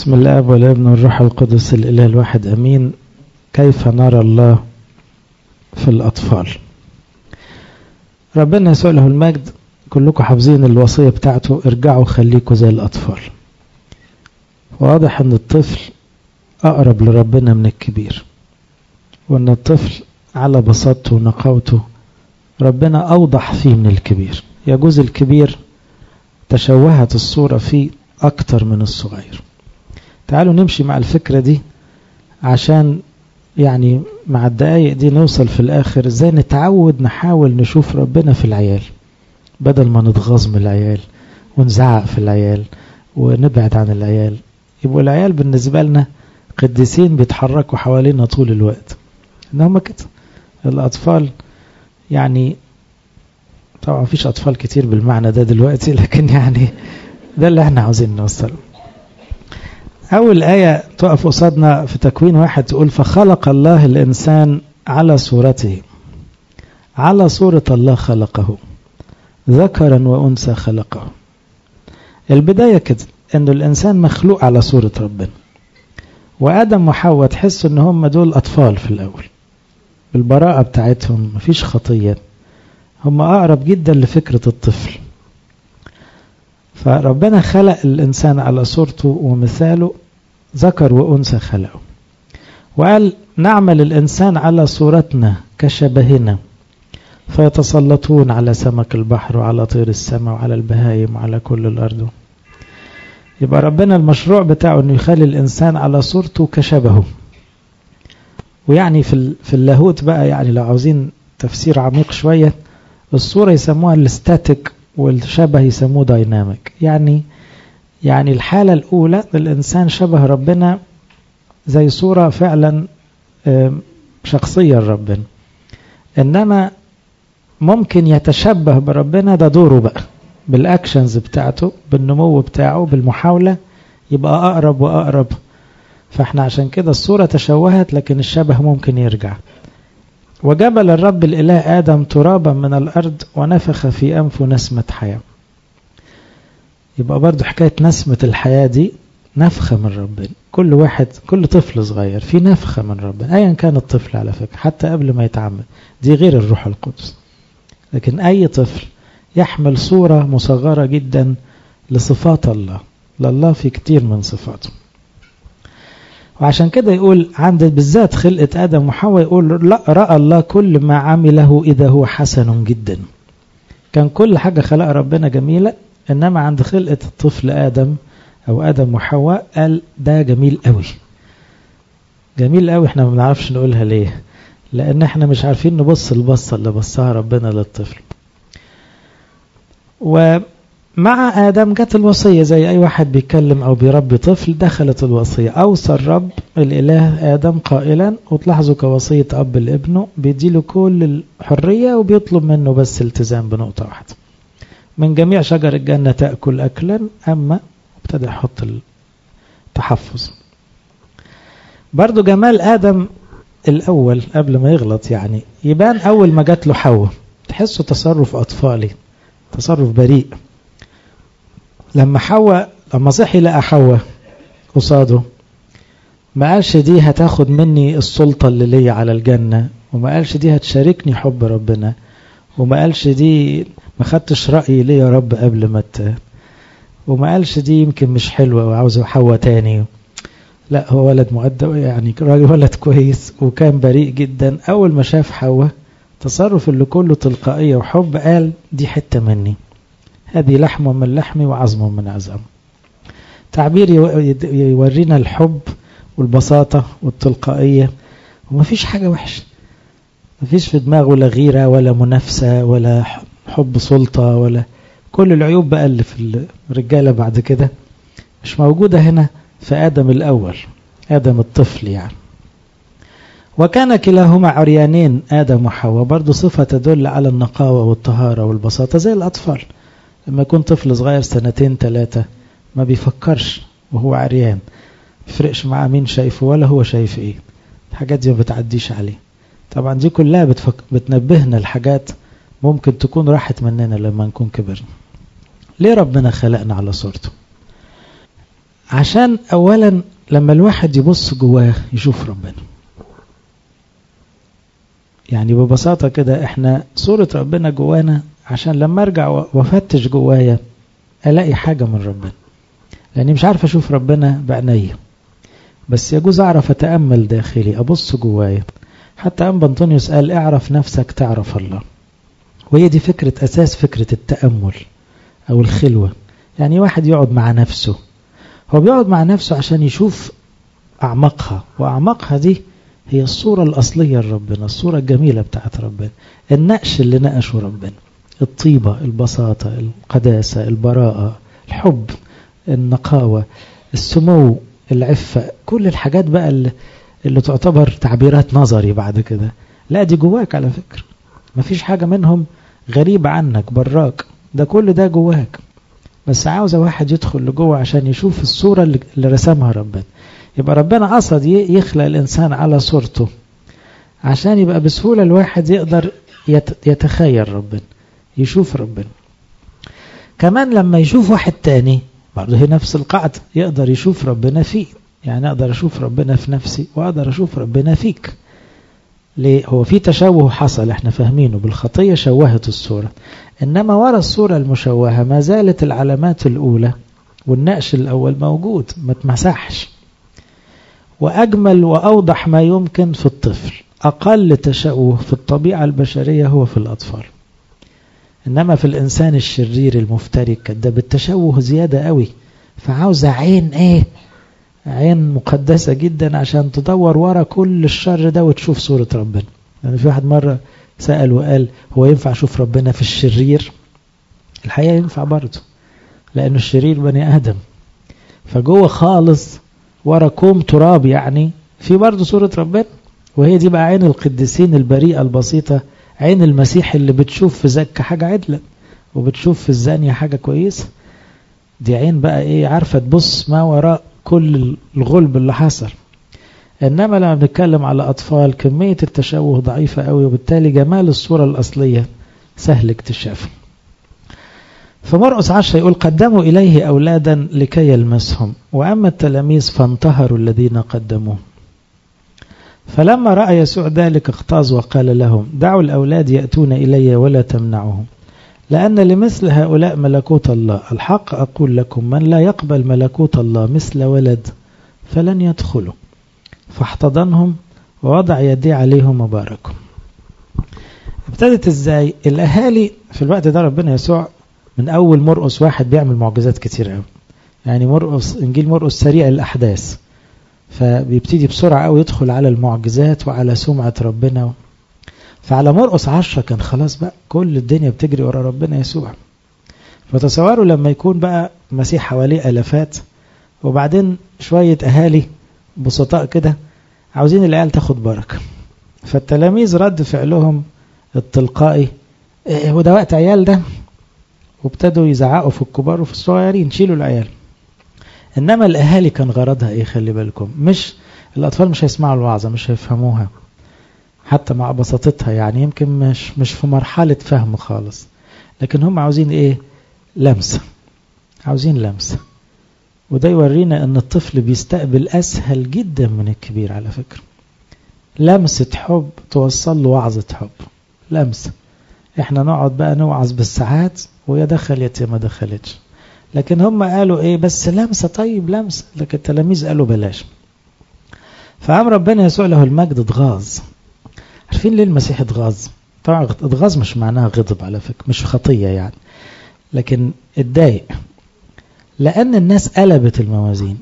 بسم الله والابن والروح القدس الإله الواحد أمين. كيف نرى الله في الأطفال؟ ربنا يسوع له المجد كلكم حافظين الوصية بتاعته، ارجعوا خليكوا زي الأطفال. واضح أن الطفل أقرب لربنا من الكبير، وأن الطفل على بساطته ونقاوته ربنا أوضح فيه من الكبير. يجوز الكبير تشوهت الصورة فيه أكتر من الصغير. تعالوا نمشي مع الفكرة دي عشان يعني مع الدقايق دي نوصل في الآخر ازاي نتعود نحاول نشوف ربنا في العيال، بدل ما نتغاظ من العيال ونزعق في العيال ونبعد عن العيال. يبقوا العيال بالنسبة لنا قديسين بيتحركوا حوالينا طول الوقت. إنهم كده الأطفال، يعني طبعا مفيش أطفال كتير بالمعنى ده دلوقتي، لكن يعني ده اللي احنا عاوزين نوصله. أول آية تقف قصادنا في تكوين 1 تقول: فخلق الله الإنسان على صورته، على صورة الله خلقه، ذكرا وأنثى خلقه. البداية كده إنه الإنسان مخلوق على صورة ربنا، وآدم وحواء تحسوا إن هم دول أطفال في الأول بالبراءة بتاعتهم، مفيش خطية، هم أقرب جدا لفكرة الطفل. فربنا خلق الإنسان على صورته ومثاله، ذكر وأنثى خلقه، وقال: نعمل الإنسان على صورتنا كشبهنا، فيتسلطون على سمك البحر وعلى طير السماء وعلى البهايم وعلى كل الأرض. يبقى ربنا المشروع بتاعه أنه يخلي الإنسان على صورته كشبهه. ويعني في اللاهوت بقى، يعني لو عاوزين تفسير عميق شوية، الصورة يسموها الاستاتيك والشبه يسموه دايناميك. يعني الحالة الأولى الإنسان شبه ربنا زي صورة فعلا شخصية لربنا، إنما ممكن يتشبه بربنا، ده دوره بقى بالأكشنز بتاعته، بالنمو بتاعه، بالمحاولة يبقى أقرب وأقرب. فإحنا عشان كده الصورة تشوهت، لكن الشبه ممكن يرجع. وجبل الرب الإله آدم ترابا من الأرض ونفخ في أنفه نسمة حياة. يبقى برضو حكاية نسمة الحياة دي نفخة من ربنا. كل واحد، كل طفل صغير في نفخة من ربنا، أيا كان الطفل على فكرة، حتى قبل ما يتعمد، دي غير الروح القدس. لكن أي طفل يحمل صورة مصغرة جدا لصفات الله، لله في كتير من صفاته. وعشان كده يقول عند بالذات خلقة آدم وحواء، يقول: لا، رأى الله كل ما عمله إذا هو حسن جدا. كان كل حاجة خلق ربنا جميلة، إنما عند خلقة الطفل آدم أو آدم وحواء قال ده جميل قوي، جميل قوي. احنا ما بنعرفش نقولها ليه؟ لأن احنا مش عارفين نبص البصة اللي بصها ربنا للطفل. ومع آدم جت الوصية، زي أي واحد بيتكلم أو بيربي طفل دخلت الوصية. أوصى الرب الإله آدم قائلا، وتلاحظوا كوصية أب لابنه بيديله كل الحرية وبيطلب منه بس التزام بنقطة واحدة: من جميع شجر الجنة تأكل أكلا، أما ابتدى يحط التحفظ. برضو جمال آدم الأول قبل ما يغلط، يعني يبان أول ما جات له حواء، تحسوا تصرف أطفالي، تصرف بريء. لما صحي لقى حواء قصاده، ما قالش دي هتاخد مني السلطة اللي لي على الجنة، وما قالش دي هتشاركني حب ربنا، وما قالش دي ما خدتش رأيي ليه يا رب قبل ما وما قالش دي يمكن مش حلوة وعاوز حواء تاني. لا، هو ولد مؤدب، يعني راجل ولد كويس، وكان بريء جدا. أول ما شاف حواء تصرف اللي كله تلقائية وحب، قال دي حتة مني، هذه لحم من لحمي وعظم من عظام. تعبير يورينا الحب والبساطة والتلقائية، ومفيش حاجة وحشة، مفيش في دماغه لا غيرة ولا منافسة ولا حب سلطة، ولا كل العيوب بقى اللي في الرجالة بعد كده مش موجودة هنا في آدم الأول، آدم الطفل يعني. وكان كلاهما عريانين، آدم وحواء، برضو صفة تدل على النقاوة والطهارة والبساطة زي الأطفال. لما يكون طفل صغير 2-3 ما بيفكرش وهو عريان، بيفرقش معاه مين شايفه ولا هو شايف ايه، الحاجات دي ما بتعديش عليه. طبعا دي كلها بتنبهنا الحاجات ممكن تكون راحت مننا لما نكون كبرنا. ليه ربنا خلقنا على صورته؟ عشان أولا لما الواحد يبص جواه يشوف ربنا. يعني ببساطة كده احنا صورة ربنا جوانا، عشان لما ارجع وافتش جوايا الاقي حاجة من ربنا، لاني مش عارف اشوف ربنا بعيني، بس يجوز اعرف اتأمل داخلي، ابص جوايا. حتى أنبا أنطونيوس قال اعرف نفسك تعرف الله. وهي دي فكرة أساس فكرة التأمل أو الخلوة. يعني واحد يقعد مع نفسه، هو بيقعد مع نفسه عشان يشوف أعمقها، وأعمقها دي هي الصورة الأصلية لربنا، الصورة الجميلة بتاعت ربنا، النقش اللي نقشه ربنا، الطيبة، البساطة، القداسة، البراءة، الحب، النقاوة، السمو، العفة، كل الحاجات بقى اللي تعتبر تعبيرات نظري بعد كده، لا دي جواك على فكرة، مفيش حاجة منهم غريبة عنك براك، ده كل ده جواك، بس عاوزة واحد يدخل لجوه عشان يشوف الصورة اللي رسمها ربنا. يبقى ربنا قصد يخلق الإنسان على صورته عشان يبقى بسهولة الواحد يقدر يتخيل ربنا، يشوف ربنا. كمان لما يشوف واحد تاني برضه هي نفس القاعدة، يقدر يشوف ربنا فيه. يعني أقدر أشوف ربنا في نفسي وأقدر أشوف ربنا فيك. ليه؟ هو في تشوه حصل احنا فاهمينه، بالخطية شوهت الصورة، إنما وراء الصورة المشوهة ما زالت العلامات الأولى والنقش الأول موجود، ما تمسحش. وأجمل وأوضح ما يمكن في الطفل، أقل تشوه في الطبيعة البشرية هو في الأطفال. إنما في الإنسان الشرير المفتري الكذاب التشوه زيادة قوي، فعاوزة عين عين مقدسة جدا عشان تدور ورا كل الشر ده وتشوف صورة ربنا. يعني في واحد مرة سأل وقال هو ينفع أشوف ربنا في الشرير؟ الحقيقة ينفع برضه، لأنه الشرير بني آدم، فجوه خالص ورا كوم تراب يعني في برضه صورة ربنا. وهي دي بقى عين القديسين البريئة البسيطة، عين المسيح اللي بتشوف في زكا حاجة عدلة وبتشوف في الزانية حاجة كويسة. دي عين بقى عارفة تبص ما وراء كل الغلب اللي حصل. إنما لما بنتكلم على أطفال كمية التشوه ضعيفة قوي، وبالتالي جمال الصورة الأصلية سهل اكتشافه. فمرقس 10 يقول قدموا إليه أولادا لكي يلمسهم، وأما التلاميذ فانتهروا الذين قدموه. فلما رأى يسوع ذلك اغتاظ وقال لهم دعوا الأولاد يأتون إلي ولا تمنعهم، لأن لمثل هؤلاء ملكوت الله. الحق أقول لكم من لا يقبل ملكوت الله مثل ولد فلن يدخلوا. فاحتضنهم ووضع يديه عليهم وباركهم. ابتدت ازاي؟ الأهالي في الوقت ده ربنا يسوع من أول مرقس 1 بيعمل معجزات كتير قوي. يعني إنجيل مرقس سريع الأحداث، فبيبتدي بسرعة قوي يدخل على المعجزات وعلى سمعة ربنا. فعلى مرقس 10 كان خلاص بقى كل الدنيا بتجري ورا ربنا يسوع. فتصوروا لما يكون بقى مسيح حواليه ألفات، وبعدين شوية أهالي بسطاء كده عاوزين العيال تاخد بركة. فالتلاميذ رد فعلهم التلقائي هو ده وقت عيال ده؟ وابتدوا يزعقوا في الكبار وفي الصغيرين شيلوا العيال. إنما الأهالي كان غرضها خلي بالكم، مش الأطفال مش هيسمعوا الوعظة، مش هيفهموها حتى مع بساطتها، يعني يمكن مش في مرحلة فهم خالص، لكن هم عاوزين لمسة، عاوزين لمسة. وده يورينا ان الطفل بيستقبل اسهل جدا من الكبير على فكرة. لمسة حب توصل له وعظة حب، لمسة. احنا نقعد بقى نوعظ بالساعات ويا دخلت يا ما دخلتش، لكن هم قالوا بس لمسة، طيب لمسة، لكن التلاميذ قالوا بلاش. فقام ربنا يسوع له المجد اتغاظ. عارفين ليه المسيح اتغاظ؟ طبعا اتغاظ مش معناها غضب على فكرة، مش خطية يعني، لكن اتضايق لأن الناس قلبت الموازين،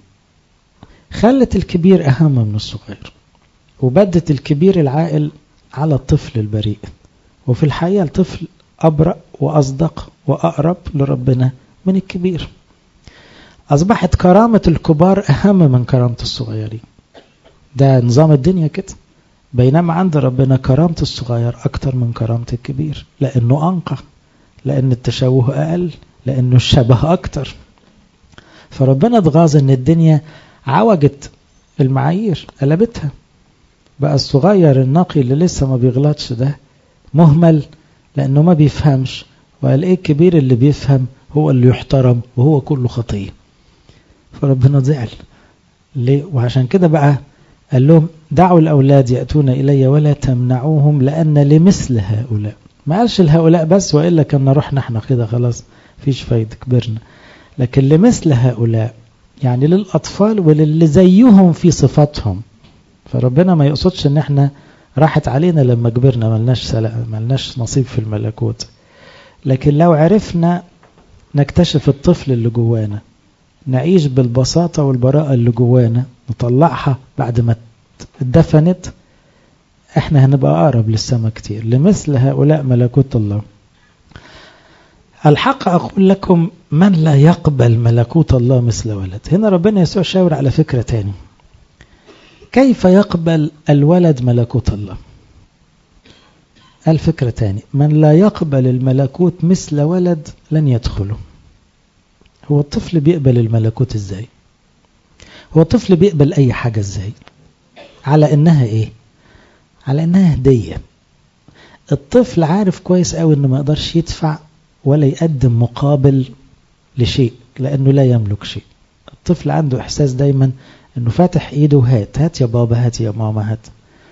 خلت الكبير أهم من الصغير، وبدت الكبير العاقل على الطفل البريء. وفي الحقيقة الطفل أبرأ وأصدق وأقرب لربنا من الكبير. أصبحت كرامة الكبار أهم من كرامة الصغيرين. ده نظام الدنيا كده. بينما عند ربنا كرامة الصغير أكتر من كرامة الكبير، لأنه أنقى، لأن التشوه أقل، لأنه الشبه أكتر. فربنا اتغاظ ان الدنيا عوجت المعايير، قلبتها. بقى الصغير النقي اللي لسه ما بيغلطش ده مهمل لانه ما بيفهمش، وقال الكبير اللي بيفهم هو اللي يحترم وهو كله خطية. فربنا زعل ليه؟ وعشان كده بقى قال لهم دعوا الأولاد يأتون إلي ولا تمنعوهم لأن لمثل هؤلاء. ما قالش لهؤلاء بس، وإلا كنا رحنا احنا كده خلاص فيش فايدة كبرنا، لكن لمثل هؤلاء يعني للأطفال وللي زيهم في صفاتهم. فربنا ما يقصدش ان احنا راحت علينا لما كبرنا ملناش نصيب في الملكوت، لكن لو عرفنا نكتشف الطفل اللي جوانا، نعيش بالبساطة والبراءة اللي جوانا، نطلعها بعد ما اتدفنت، احنا هنبقى أقرب للسماء كتير. لمثل هؤلاء ملكوت الله. الحق أقول لكم من لا يقبل ملكوت الله مثل ولد. هنا ربنا يسوع شاور على فكرة تاني، كيف يقبل الولد ملكوت الله؟ الفكرة تاني، من لا يقبل الملكوت مثل ولد لن يدخله. هو الطفل بيقبل الملكوت ازاي؟ هو الطفل بيقبل اي حاجة ازاي؟ على انها ايه؟ على انها هدية. الطفل عارف كويس قوي انه ما يقدرش يدفع ولا يقدم مقابل لشيء لانه لا يملك شيء. الطفل عنده احساس دايما انه فاتح ايده، هات يا بابا، هات يا ماما، هات.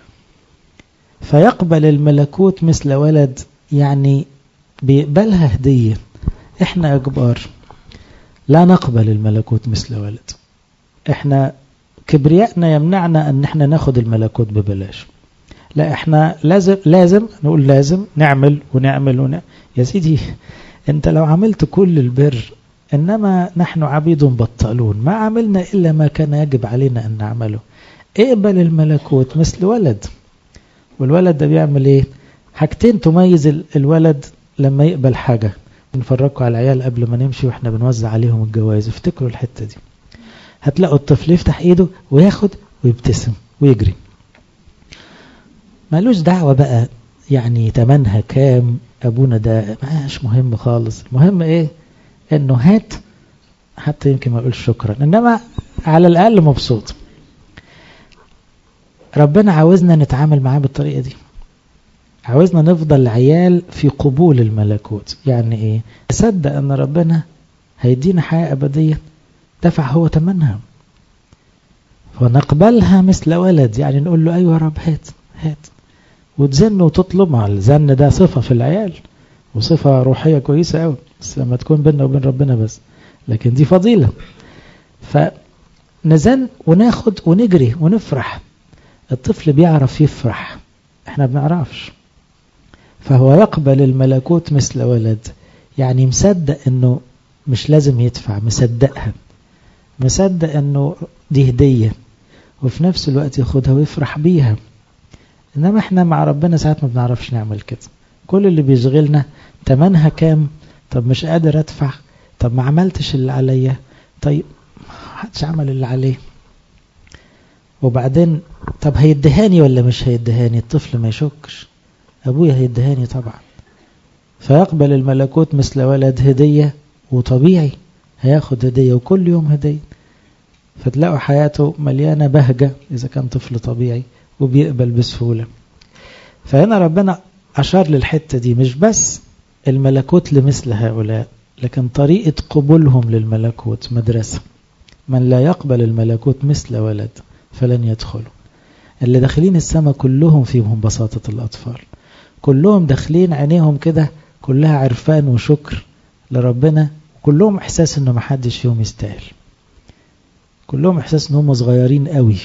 فيقبل الملكوت مثل ولد، يعني بيقبلها هدية. احنا يا كبار لا نقبل الملكوت مثل ولد. احنا كبريائنا يمنعنا ان احنا ناخد الملكوت ببلاش. لا، احنا لازم نقول لازم نعمل ونعمل. يا سيدي انت لو عملت كل البر، انما نحن عبيد بطالون ما عملنا الا ما كان يجب علينا ان نعمله. اقبل الملكوت مثل ولد. والولد ده بيعمل ايه؟ حاجتين تميز الولد لما يقبل حاجة. نفرجكم على العيال قبل ما نمشي واحنا بنوزع عليهم الجوائز، افتكروا الحتة دي. هتلاقوا الطفل يفتح ايده وياخد ويبتسم ويجري، مالوش دعوة بقى يعني تمنها كام، ابونا ده مش مهم خالص. المهم ايه؟ انه هات، حتى يمكن ما يقولش شكرا، انما على الاقل مبسوط. ربنا عاوزنا نتعامل معاه بالطريقة دي، عاوزنا نفضل عيال في قبول الملكوت. يعني ايه؟ أصدق ان ربنا هيدينا حياة أبدية دفع هو تمنها، فنقبلها مثل ولد. يعني نقول له ايوه يا رب، هات وتزن وتطلب. مع الزن ده صفة في العيال وصفة روحية كويسة قوي، بس لما تكون بيننا وبين ربنا بس، لكن دي فضيلة. فنزن وناخد ونجري ونفرح. الطفل بيعرف يفرح، احنا بنعرفش. فهو يقبل الملكوت مثل ولد، يعني مصدق انه مش لازم يدفع، مصدقها، مصدق انه دي هدية، وفي نفس الوقت ياخدها ويفرح بيها. انما احنا مع ربنا ساعات ما بنعرفش نعمل كده. كل اللي بيشغلنا تمنها كام، طب مش قادر ادفع، طب ما عملتش اللي عليا، طيب محدش عمل اللي عليه، وبعدين طب هيدهاني ولا مش هيدهاني؟ الطفل ما يشكش، ابويا هيدهاني طبعا. فيقبل الملكوت مثل ولد، هدية، وطبيعي هياخد هدية وكل يوم هدية. فتلاقوا حياته مليانة بهجة إذا كان طفل طبيعي وبيقبل بسهولة. فهنا ربنا أشار للحتة دي، مش بس الملكوت لمثل هؤلاء، لكن طريقة قبولهم للملكوت مدرسة. من لا يقبل الملكوت مثل ولد فلن يدخله. اللي داخلين السماء كلهم فيهم بساطة الأطفال، كلهم داخلين عينيهم كده كلها عرفان وشكر لربنا، كلهم إحساس إنه محدش فيهم يستاهل، كلهم إحساس إنهم صغيرين قوي.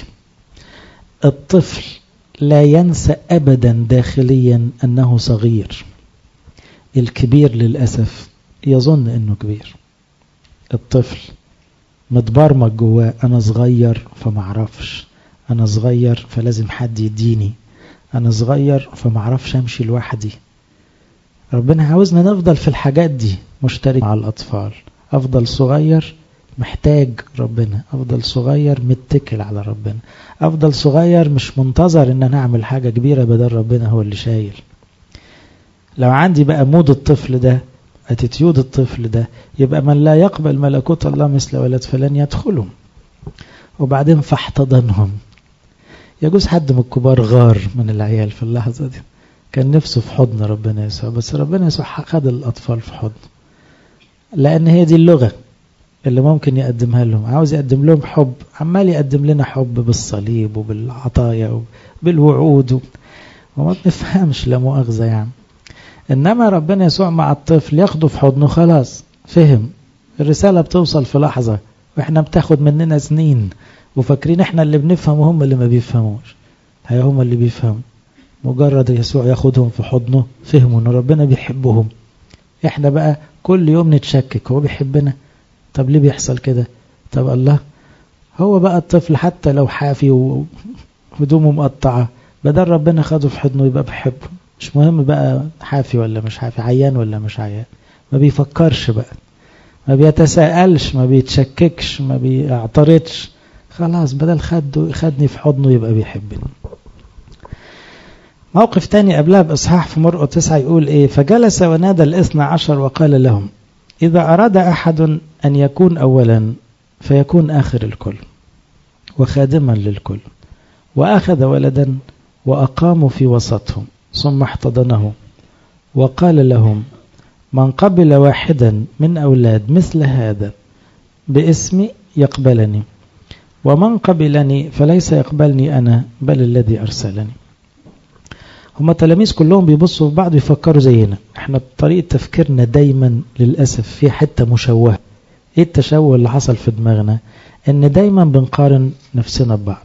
الطفل لا ينسى أبدا داخليا أنه صغير. الكبير للأسف يظن أنه كبير. الطفل متبرمج جواه أنا صغير فمعرفش، أنا صغير فلازم حد يديني، أنا صغير فمعرفش أمشي لوحدي. ربنا عاوزنا نفضل في الحاجات دي مشترك مع الأطفال. أفضل صغير محتاج ربنا، أفضل صغير متكل على ربنا، أفضل صغير مش منتظر إن أنا أعمل حاجة كبيرة بدل ربنا هو اللي شايل. لو عندي بقى مود الطفل ده، اتيتيود الطفل ده، يبقى من لا يقبل ملكوت الله مثل ولد فلن يدخله. وبعدين فاحتضنهم. يجوز حد من الكبار غار من العيال في اللحظة دي، كان نفسه في حضن ربنا يسوع، بس ربنا يسوع خد الأطفال في حضن، لأن هي دي اللغة. اللي ممكن يقدمها لهم. عاوز يقدم لهم حب، عمال يقدم لنا حب بالصليب وبالعطايا وبالوعود وما بنفهمش، لا مؤاخذة يعني. إنما ربنا يسوع مع الطفل ياخده في حضنه، خلاص فهم الرسالة، بتوصل في لحظة، وإحنا بتاخد مننا سنين وفاكرين إحنا اللي بنفهم وهم اللي ما بيفهموش. هي هم اللي بيفهموا، مجرد يسوع ياخدهم في حضنه فهموا إن ربنا بيحبهم. إحنا بقى كل يوم نتشكك، هو بيحبنا؟ طب ليه بيحصل كده؟ طب الله، هو بقى الطفل حتى لو حافي وهدومه مقطعة، بدل ربنا خده في حضنه يبقى بيحبه. مش مهم بقى حافي ولا مش حافي، عيان ولا مش عيان، ما بيفكرش بقى، ما بيتساءلش، ما بيتشككش، ما بيعترضش، خلاص بدل خدني في حضنه يبقى بيحبني. موقف تاني قبلها بإصحاح في مرقس 9 يقول إيه؟ فجلس ونادى 12 وقال لهم: إذا أراد أحد أن يكون أولا فيكون آخر الكل وخادما للكل. وأخذ ولدا وأقاموا في وسطهم، ثم احتضنه وقال لهم: من قبل واحدا من أولاد مثل هذا باسمي يقبلني، ومن قبلني فليس يقبلني أنا بل الذي أرسلني. هما التلاميذ كلهم بيبصوا في بعض يفكروا زينا. احنا طريقة تفكيرنا دايما للأسف في حتة مشوهة. ايه التشوه اللي حصل في دماغنا؟ ان دايما بنقارن نفسنا ببعض،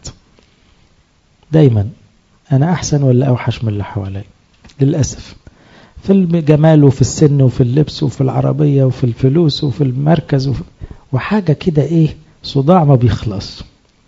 دايما انا احسن ولا اوحش من اللي حوالي، للأسف في الجمال وفي السن وفي اللبس وفي العربية وفي الفلوس وفي المركز وحاجة كده ايه، صداع ما بيخلص،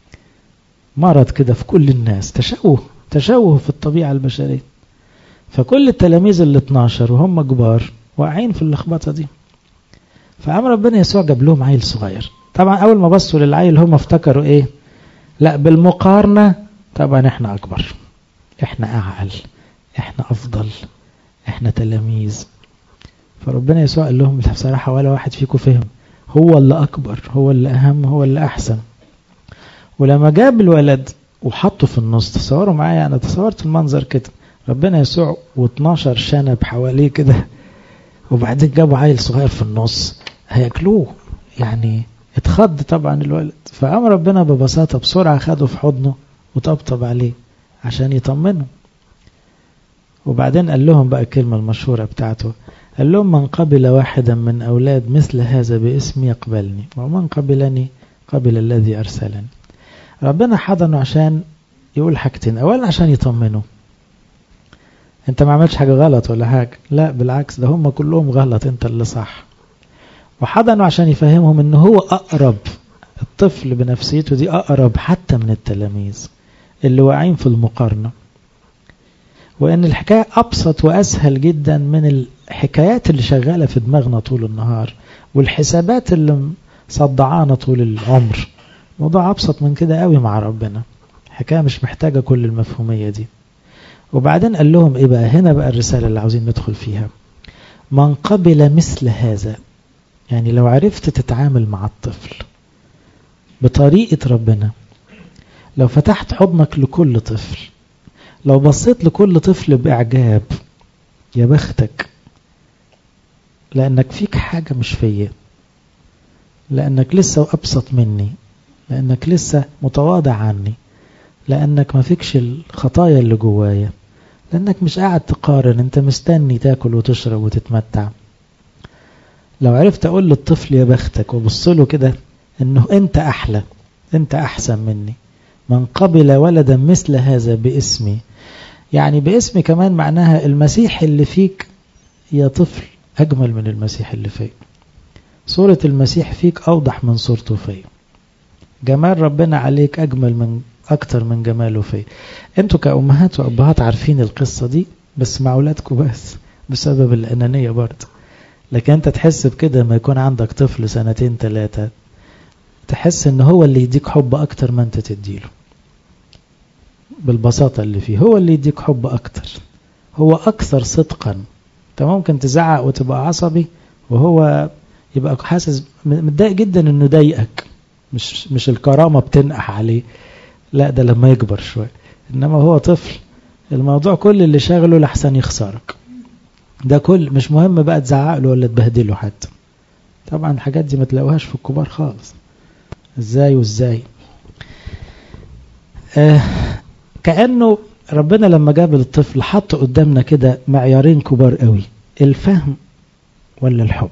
مرض كده في كل الناس، تشوه في الطبيعة البشرية. فكل التلاميذ 12 وهم كبار واقعين في اللخبطة دي. فقام ربنا يسوع جاب لهم عيل صغير. طبعا اول ما بصوا للعيل هم افتكروا ايه؟ لا بالمقارنة طبعا احنا اكبر، احنا اعقل، احنا افضل، احنا تلاميذ. فربنا يسوع قال لهم بصراحة ولا واحد فيكم فهم، هو اللي اكبر، هو اللي اهم، هو اللي احسن. ولما جاب الولد وحطه في النص، تصوروا معايا، انا تصورت المنظر كده، ربنا يسوع و12 شنب حواليه كده، وبعدين جابوا عيل صغير في النص هياكلوه يعني. اتخض طبعا الولد، فقام ربنا ببساطة بسرعة خده في حضنه وطبطب عليه عشان يطمنه. وبعدين قال لهم بقى الكلمة المشهورة بتاعته، قال لهم: من قبل واحدا من أولاد مثل هذا باسمي يقبلني، ومن قبلني قبل الذي أرسلني. ربنا حضنه عشان يقول حاجتين. أولا عشان يطمنه، انت ما عملتش حاجة غلط ولا حاجة، لا بالعكس، ده هم كلهم غلط، انت اللي صح. وحضنه عشان يفهمهم ان هو اقرب، الطفل بنفسيته دي اقرب حتى من التلاميذ اللي واقعين في المقارنة، وان الحكاية ابسط واسهل جدا من الحكايات اللي شغالة في دماغنا طول النهار والحسابات اللي صدعانا طول العمر. موضوع ابسط من كده قوي مع ربنا، حكاية مش محتاجة كل المفهومية دي. وبعدين قال لهم ايه بقى؟ هنا بقى الرسالة اللي عاوزين ندخل فيها. من قبل مثل هذا، يعني لو عرفت تتعامل مع الطفل بطريقة ربنا، لو فتحت حضنك لكل طفل، لو بصيت لكل طفل بإعجاب، يا بختك، لأنك فيك حاجة مش فيا، لأنك لسه أبسط مني، لأنك لسه متواضع عني، لأنك ما فيكش الخطايا اللي جوايا، لأنك مش قاعد تقارن، انت مستني تاكل وتشرب وتتمتع. لو عرفت أقول للطفل يا بختك وبصله كده انه انت أحلى، انت أحسن مني، من قبل ولدا مثل هذا باسمي، يعني باسمي كمان معناها المسيح اللي فيك يا طفل أجمل من المسيح اللي فيك، صورة المسيح فيك أوضح من صورته فيك، جمال ربنا عليك أجمل من أكتر من جماله فيه. انتوا كأمهات وأبهات عارفين القصة دي، بس مع أولادكم بس بسبب الأنانية برضه. لكن انت تحس بكده ما يكون عندك طفل 2 3، تحس ان هو اللي يديك حب أكتر ما انت تديله، بالبساطة اللي فيه هو اللي يديك حب أكتر، هو أكثر صدقا. انت ممكن تزعق وتبقى عصبي وهو يبقى حاسس متضايق جدا انه ضايقك، مش الكرامة بتنقح عليه، لا ده لما يكبر شوية. إنما هو طفل الموضوع كل اللي شاغله لحسن يخسرك، ده كل مش مهم بقى تزعق له ولا تبهدله حتى، طبعا الحاجات دي ما تلاقوهاش في الكبار خالص. ازاي وازاي؟ كأنه ربنا لما جاب الطفل حط قدامنا كده معيارين كبار قوي، الفهم ولا الحب.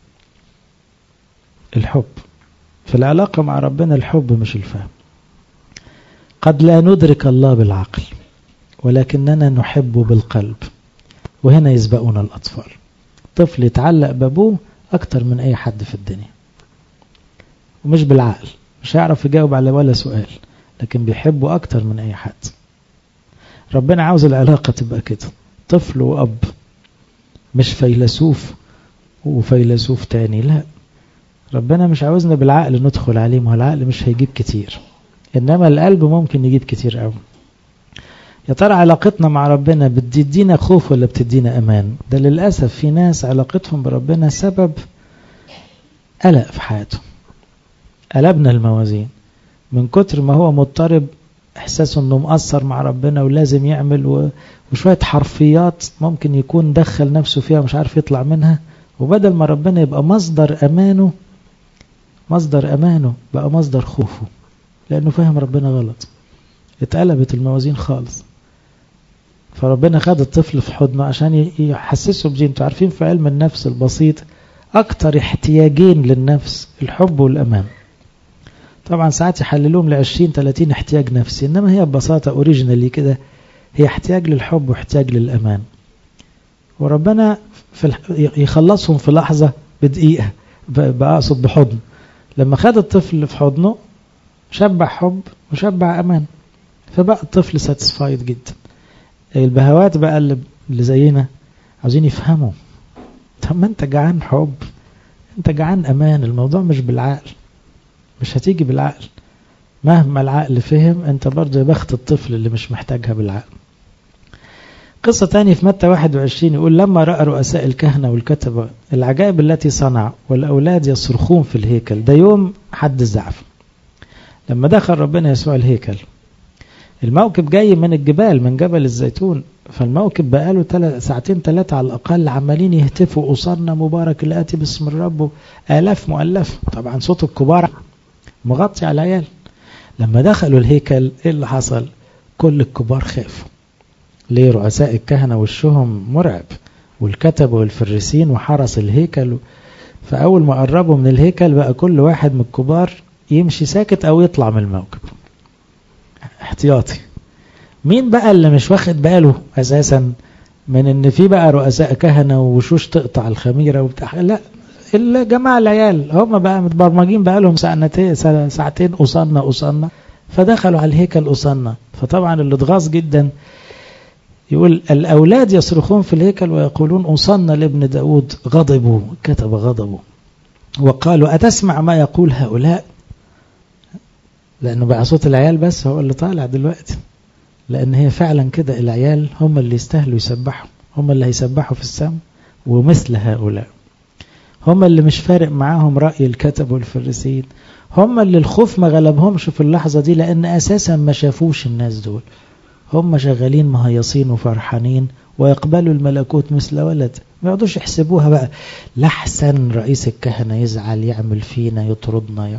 الحب في العلاقة مع ربنا، الحب مش الفهم. قد لا ندرك الله بالعقل ولكننا نحبه بالقلب، وهنا يسبقون الأطفال. طفل يتعلق بابوه أكتر من أي حد في الدنيا، ومش بالعقل، مش هيعرف يجاوب على ولا سؤال، لكن بيحبه أكتر من أي حد. ربنا عاوز العلاقة تبقى كده، طفل وأب، مش فيلسوف وفيلسوف تاني، لا. ربنا مش عاوزنا بالعقل ندخل عليه، ما هو العقل مش هيجيب كتير، إنما القلب ممكن يجيب كتير قوي. يا ترى علاقتنا مع ربنا بتدينا خوف ولا بتدينا أمان؟ ده للأسف في ناس علاقتهم بربنا سبب قلق في حياته. قلبنا الموازين من كتر ما هو مضطرب، إحساسه أنه مقصر مع ربنا ولازم يعمل وشوية حرفيات ممكن يكون دخل نفسه فيها مش عارف يطلع منها. وبدل ما ربنا يبقى مصدر أمانه بقى مصدر خوفه، لأنه فهم ربنا غلط. اتقلبت الموازين خالص. فربنا خد الطفل في حضنه عشان يحسسه بجين. انتوا عارفين في علم النفس البسيط أكتر احتياجين للنفس الحب والأمان. طبعا ساعات يحللوهم ل20-30 احتياج نفسي، إنما هي ببساطة أوريجينالي كده هي احتياج للحب واحتياج للأمان. وربنا يخلصهم في لحظة، بدقيقة، بقصد بحضن. لما خد الطفل في حضنه شبع حب وشبع أمان، فبقى الطفل ساتسفايد جدا. البهوات بقى اللي زينا عاوزين يفهموا، طب ما انت جعان حب، انت جعان أمان. الموضوع مش بالعقل، مش هتيجي بالعقل. مهما العقل فهم انت برضه يا بخت الطفل اللي مش محتاجها بالعقل. قصة تانية في متى 21 يقول لما رأى رؤساء الكهنة والكتبة العجائب التي صنع والأولاد يصرخون في الهيكل. ده يوم حد الزعف. لما دخل ربنا يسوع الهيكل، الموكب جاي من الجبال، من جبل الزيتون، فالموكب بقاله 2-3 على الأقل عمالين يهتفوا أصرنا مبارك الآتي باسم الرب، آلاف مؤلف. طبعا صوت الكبار مغطي على العيال. لما دخلوا الهيكل ايه اللي حصل؟ كل الكبار خافوا. ليه؟ رؤساء الكهنة وشهم مرعب، والكتب والفريسين وحرس الهيكل. فأول ما قربوا من الهيكل بقى كل واحد من الكبار يمشي ساكت أو يطلع من الموكب احتياطي. مين بقى اللي مش واخد باله أساسا من ان في بقى رؤساء كهنة ووشوش تقطع الخميرة وبتاع؟ لا، إلا جماعة العيال هم بقى متبرمجين بقى لهم ساعتين أصلنا، فدخلوا على الهيكل أصلنا. فطبعا اللي اتغاظ جدا يقول الأولاد يصرخون في الهيكل ويقولون أصلنا لابن داود. غضبوا، كتب غضبوا وقالوا أتسمع ما يقول هؤلاء؟ لأنه بقى صوت العيال بس هو اللي طالع دلوقتي، لأن هي فعلا كده العيال هم اللي يستاهلوا يسبحوا، هم اللي هيسبحوا في السماء. ومثل هؤلاء هم اللي مش فارق معاهم رأي الكتب والفريسين، هم اللي الخوف ما غلبهمش في اللحظة دي، لأن أساسا ما شافوش الناس دول. هم شغالين مهيصين وفرحانين ويقبلوا الملكوت مثل ولد. ما يقعدوش يحسبوها بقى لحسن رئيس الكهنة يزعل يعمل فينا يطردنا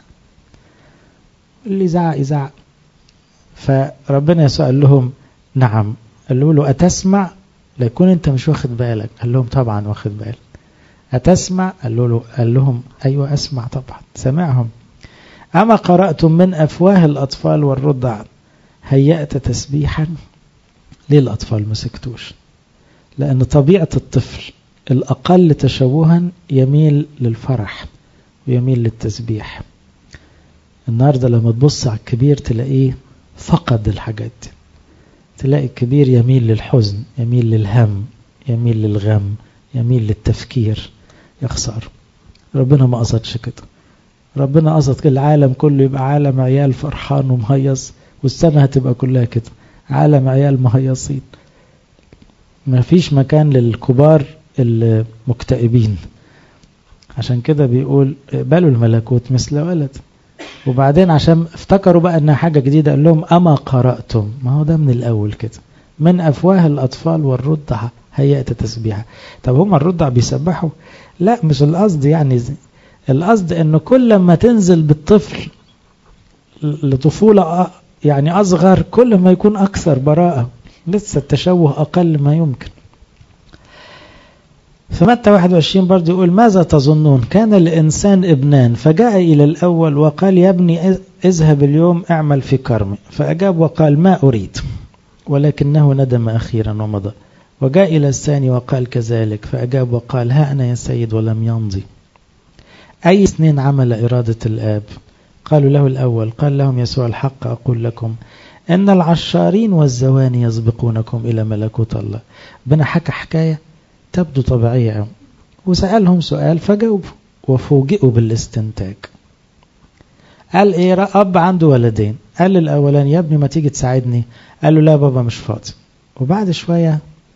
اللي يزعق. فربنا يسوع قال لهم نعم. قالوا له أتسمع؟ لا يكون أنت مش واخد بالك. قال لهم طبعا واخد بالك. أتسمع؟ قال لهم أيوة أسمع طبعا، سمعهم. أما قرأتم من أفواه الأطفال والرضع هيأت تسبيحا؟ ليه الأطفال ما سكتوش؟ لأن طبيعة الطفل الأقل تشوها يميل للفرح ويميل للتسبيح. النهاردة لما تبص على الكبير تلاقيه فقد الحاجات دي. تلاقي الكبير يميل للحزن، يميل للهم، يميل للغم، يميل للتفكير، يخسر. ربنا ما قصدش كده. ربنا قصد العالم كله يبقى عالم عيال فرحان ومهيص، والسنة هتبقى كلها كده عالم عيال مهيصين. ما فيش مكان للكبار المكتئبين. عشان كده بيقول اقبلوا الملكوت مثل ولد. وبعدين عشان افتكروا بقى انها حاجة جديدة قال لهم أما قرأتم؟ ما هو ده من الأول كده. من أفواه الأطفال والرضع هيأت تسبيحا. طب هم الرضع بيسبحوا؟ لا مش القصد يعني، القصد انه كل ما تنزل بالطفل لطفولة يعني اصغر كل ما يكون اكثر براءة، لسه التشوه اقل ما يمكن. فمتى 21 برضه يقول ماذا تظنون كان الإنسان ابنان فجاء إلى الأول وقال يا ابني اذهب اليوم اعمل في كرمي، فأجاب وقال ما أريد، ولكنه ندم أخيرا ومضى. وجاء إلى الثاني وقال كذلك، فأجاب وقال ها أنا يا سيد ولم يمضي. أي اثنين عمل إرادة الآب؟ قالوا له الأول. قال لهم يسوع الحق أقول لكم إن العشارين والزواني يسبقونكم إلى ملكوت الله. بنا حكى حكاية تبدو طبيعية، وسألهم سؤال فجاوبوا وفوجئوا بالاستنتاج. قال ايه؟ أب عنده ولدين، قال للأولان يا ابني ما تيجي تساعدني، قال له لا بابا مش فاضي. وبعد شوية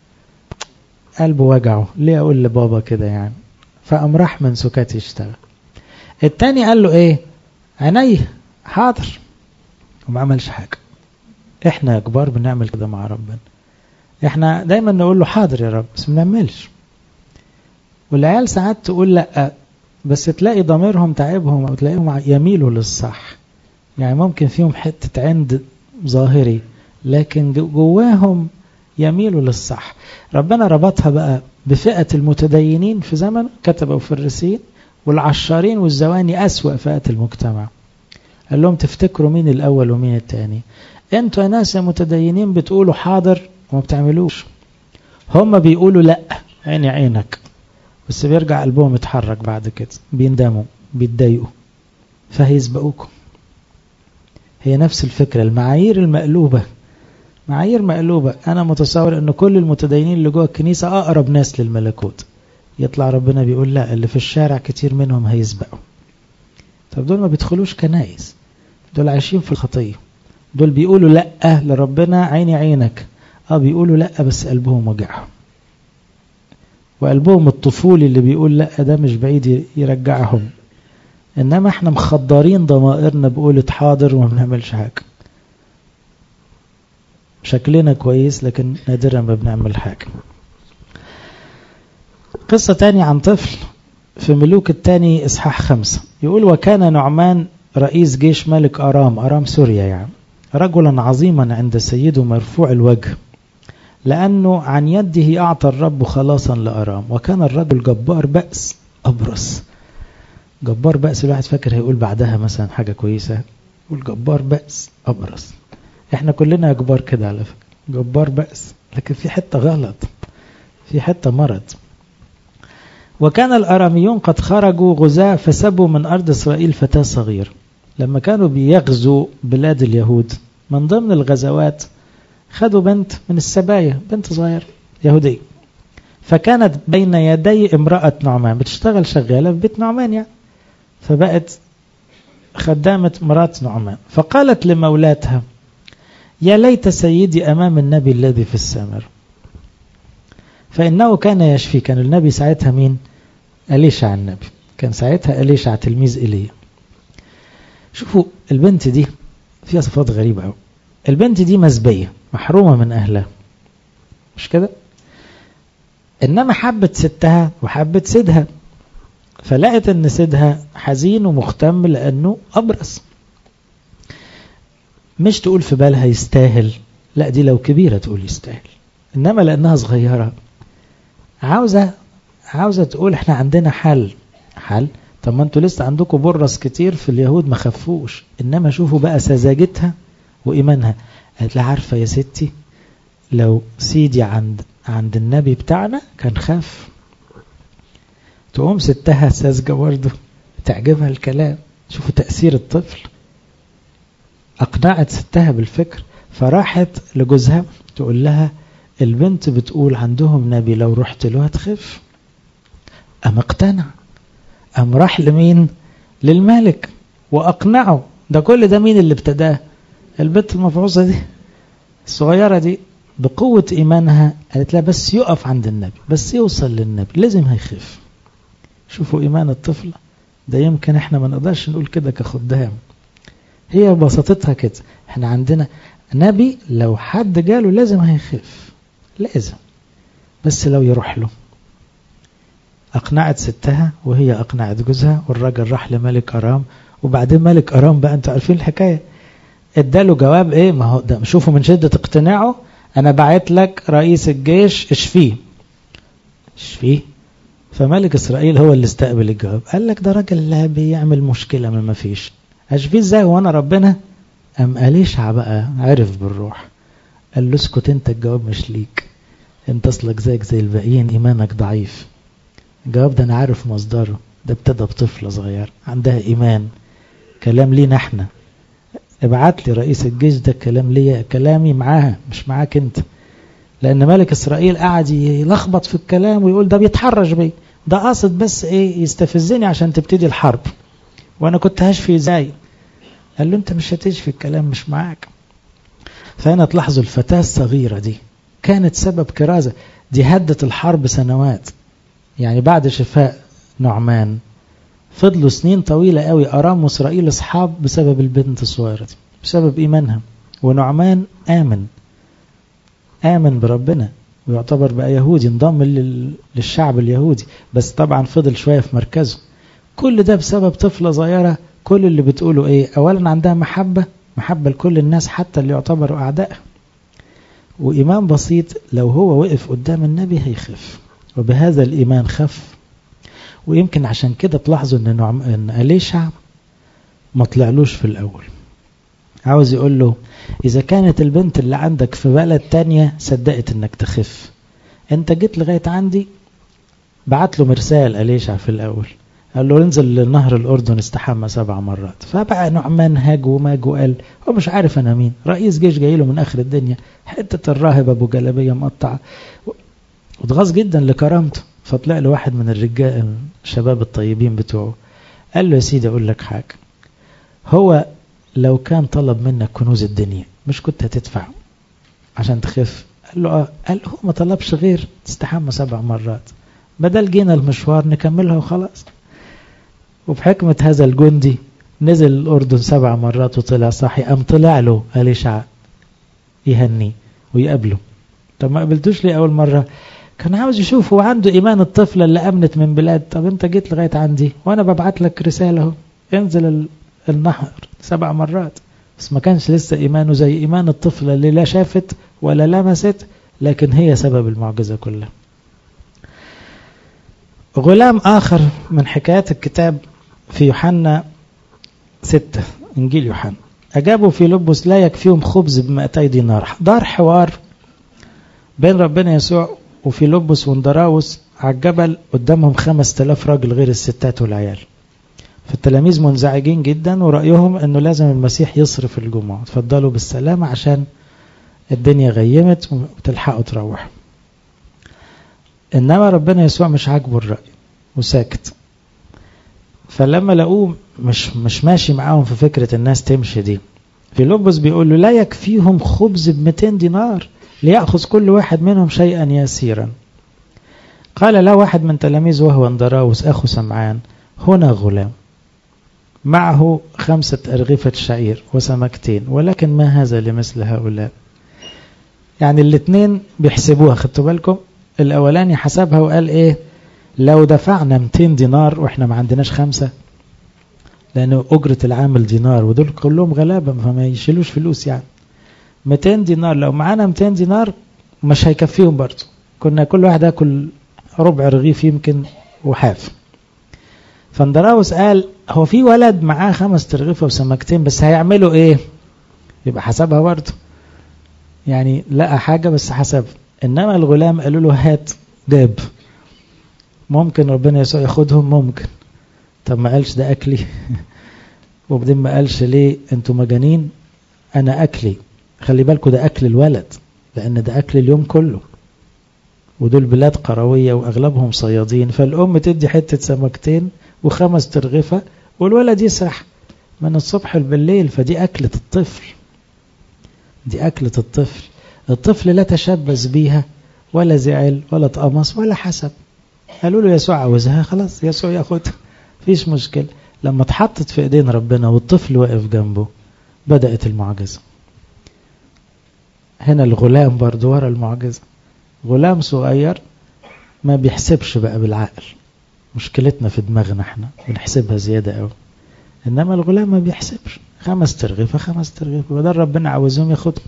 قلبه وجعه، ليه أقول لبابا كده يعني، فقام راح من سكات يشتغل. التاني قال له ايه؟ عينيه حاضر، وما عملش حاجة. احنا كبار بنعمل كده مع ربنا، احنا دايما نقول له حاضر يا رب بس ما بنعملش. والعيال ساعات تقول لا بس تلاقي ضميرهم تعبهم او تلاقيهم يميلوا للصح، يعني ممكن فيهم حتة عند ظاهري لكن جواهم يميلوا للصح. ربنا ربطها بقى بفئة المتدينين في زمن كتبوا وفريسيين، والعشارين والزواني أسوأ فئة المجتمع. قال لهم تفتكروا مين الأول ومين التاني؟ انتوا يا ناس متدينين بتقولوا حاضر وما بتعملوش، هم بيقولوا لا عيني عينك، بس بيرجع قلبهم يتحرك بعد كده، بيندموا بيتضايقوا فهيسبقوكم. هي نفس الفكرة، المعايير المقلوبة، معايير مقلوبة. أنا متصور أن كل المتدينين اللي جوه الكنيسة أقرب ناس للملكوت، يطلع ربنا بيقول لا اللي في الشارع كتير منهم هيسبقوا. طب دول ما بيدخلوش كنايس، دول عايشين في الخطية، دول بيقولوا لا لربنا عيني عينك، بيقولوا لا بس قلبهم وجعهم، وقلبهم الطفولي اللي بيقول لا ده مش بعيد يرجعهم. إنما احنا مخدرين ضمائرنا بقولة حاضر وما بنعملش حاجة، شكلنا كويس لكن نادرا ما بنعمل حاجة. قصة تانية عن طفل في ملوك الثاني إصحاح 5 يقول وكان نعمان رئيس جيش ملك أرام سوريا، يعني رجلا عظيما عند سيده مرفوع الوجه، لأنه عن يده أعطى الرب خلاصا لأرام. وكان الرجل جبار بأس أبرص. جبار بأس الواحد فاكر هيقول بعدها مثلا حاجة كويسة، يقول جبار بأس أبرص. احنا كلنا جبار كده على فكرة، جبار بأس، لكن في حتة غلط، في حتة مرض. وكان الأراميون قد خرجوا غزاة فسبوا من أرض إسرائيل فتاة صغير. لما كانوا بيغزوا بلاد اليهود من ضمن الغزوات خدوا بنت من السبايا، بنت صغير يهودية، فكانت بين يدي امرأة نعمان، بتشتغل شغالة في بيت نعمان يعني، فبقت خدامة مرات نعمان. فقالت لمولاتها يا ليت سيدي أمام النبي الذي في السامر، فإنه كان يشفي. كان النبي ساعتها مين؟ أليشع النبي، كان ساعتها أليشع تلميذ إيليا. شوفوا البنت دي فيها صفات غريبة أوي. البنت دي مزبية محرومة من أهلها، مش كده؟ إنما حبت ستها وحبت سيدها، فلقت أن سيدها حزين ومختم لأنه أبرص. مش تقول في بالها يستاهل، لا دي لو كبيرة تقول يستاهل، إنما لأنها صغيرة عاوزة تقول احنا عندنا حل. طب ما انتوا لسه عندكم برص كتير في اليهود ما خفوش، إنما شوفوا بقى سذاجتها وإيمانها. قالت لها عارفة يا ستي لو سيدي عند النبي بتاعنا كان خاف. تقوم ستها ساذجة برضه تعجبها الكلام. شوفوا تأثير الطفل، أقنعت ستها بالفكر، فراحت لجوزها تقول لها البنت بتقول عندهم نبي لو رحت له هتخف. أم اقتنع، أم راح لمين؟ للملك وأقنعه. ده كل ده مين اللي ابتداه؟ البنت المفعوصة دي الصغيرة دي بقوة إيمانها قالت لها بس يقف عند النبي، بس يوصل للنبي لازم هيخف. شوفوا إيمان الطفلة ده، يمكن احنا ما نقدرش نقول كده كخدام. هي بساطتها كده، احنا عندنا نبي لو حد جاله لازم هيخف، لازم، بس لو يروح له. أقنعت ستها وهي أقنعت جوزها، والراجل راح لملك أرام. وبعدين ملك أرام بقى أنتوا عارفين الحكاية، اداله جواب ايه؟ ما هو ده شوفوا من شدة اقتناعه، انا بعت لك رئيس الجيش اشفيه. فملك اسرائيل هو اللي استقبل الجواب، قال لك ده راجل لا بيعمل مشكلة ما فيش، اشفيه ازاي وانا ربنا؟ ام أليشع بقى عرف بالروح، قال له اسكت انت، الجواب مش ليك، انت اصلك زيك زي الباقيين، ايمانك ضعيف. الجواب ده انا عارف مصدره، ده ابتدى بطفلة صغير عندها ايمان، كلام لينا احنا، ابعت لي رئيس الجيش، ده كلام ليا، كلامي معاها مش معاك انت. لان ملك اسرائيل قاعد يلخبط في الكلام ويقول ده بيتحرش بي، ده قاصد بس ايه يستفزني عشان تبتدي الحرب، وانا كنت هشفي ازاي؟ قال له انت مش هتشفي، الكلام مش معاك. فهنا تلاحظوا الفتاة الصغيرة دي كانت سبب كرازة، دي هدت الحرب سنوات. يعني بعد شفاء نعمان فضلوا سنين طويلة قوي أرام وإسرائيل أصحاب بسبب البنت الصغيرة دي، بسبب إيمانها. ونعمان آمن بربنا ويعتبر بقى يهودي، انضم للشعب اليهودي، بس طبعا فضل شوية في مركزه. كل ده بسبب طفلة صغيرة، كل اللي بتقوله ايه؟ أولا عندها محبة لكل الناس حتى اللي يعتبروا أعداء، وإيمان بسيط، لو هو وقف قدام النبي هيخف، وبهذا الإيمان خف. ويمكن عشان كده تلاحظوا ان أليشع ما طلعلوش في الأول، عاوز يقول له إذا كانت البنت اللي عندك في بلد تانية صدقت انك تخف، انت جيت لغاية عندي. بعت له مرسال أليشع في الأول، قال له انزل لنهر الأردن استحمى 7 مرات. فبقى نعمان هاج وماج وقال هو مش عارف أنا مين، رئيس جيش جاي له من آخر الدنيا، حتة الراهب أبو جلبية مقطعة، واتغاظ جدا لكرامته. فطلع له واحد من الرجال الشباب الطيبين بتوعه، قال له يا سيدي أقول لك حاجة، هو لو كان طلب منك كنوز الدنيا مش كنت هتدفع عشان تخف؟ قال له قال هو ما طلبش غير تستحمى 7 مرات، بدل جينا المشوار نكملها وخلاص. وبحكمة هذا الجندي نزل الأردن 7 مرات وطلع صحي. أم طلع له أليشع يهني ويقابله. طب ما قبلتوش ليه أول مرة؟ كان عاوز يشوف هو عنده إيمان الطفلة اللي أمنت من بلاد. طب أنت جيت لغاية عندي وأنا ببعت لك رسالة، انزل النهر 7 مرات. بس ما كانش لسه إيمانه زي إيمان الطفلة اللي لا شافت ولا لمست، لكن هي سبب المعجزة كلها. غلام آخر من حكايات الكتاب في يوحنا 6، إنجيل يوحنا، أجابوا فيلبس لا يكفيهم خبز ب200 دينار. دار حوار بين ربنا يسوع وفيلبس واندراوس على الجبل، قدامهم 5000 راجل غير الستات والعيال. فالتلاميذ منزعجين جدا، ورأيهم أنه لازم المسيح يصرف الجمعة، تفضلوا بالسلامة عشان الدنيا غيمت وتلحقوا تروح. إنما ربنا يسوع مش عاجبه الرأي وساكت. فلما لقوه مش ماشي معاهم في فكرة الناس تمشي دي، فيلبس بيقول له لا يكفيهم خبز ب200 دينار ليأخذ كل واحد منهم شيئا يسيرا. قال له واحد من تلاميذه وهو اندراوس أخو سمعان، هنا غلام معه 5 أرغفة شعير وسمكتين، ولكن ما هذا لمثل هؤلاء. يعني الاثنين بيحسبوها، خدتوا بالكم؟ الأولاني حسبها وقال إيه؟ لو دفعنا 200 دينار وإحنا ما عندناش 5، لأنه أجرة العامل دينار ودول كلهم غلابة فما يشيلوش فلوس. يعني 200 دينار لو معانا 200 دينار مش هيكفيهم برضو، كنا كل واحد ياكل ربع رغيف يمكن وحاف. فاندراوس قال هو في ولد معاه 5 أرغفة وسمكتين بس هيعملوا إيه؟ يبقى حسبها برضو، يعني لقى حاجة بس حسب. إنما الغلام قالوا له هات داب، ممكن ربنا يسوع ياخدهم؟ ممكن. طب ما قالش ده أكلي وبعدين ما قالش ليه انتوا مجانين؟ أنا أكلي، خلي بالكوا ده أكل الولد، لأن ده أكل اليوم كله، ودول بلاد قروية وأغلبهم صيادين. فالأم تدي حتة سمكتين و5 أرغفة والولد يسرح من الصبح بالليل. فدي أكلة الطفل، دي أكلة الطفل. الطفل لا تشبث بيها ولا زعل ولا تقمص ولا حسب. قالوا له يسوع عاوزها، خلاص يسوع ياخدها، فيش مشكلة. لما اتحطت في ايدين ربنا والطفل واقف جنبه بدأت المعجزة. هنا الغلام برضو ورا المعجزة، غلام صغير ما بيحسبش بقى بالعقل، مشكلتنا في دماغنا احنا بنحسبها زيادة قوي، إنما الغلام ما بيحسبش 5 ترغيفة 5 ترغيفة، بدل ربنا عاوزهم ياخدهم.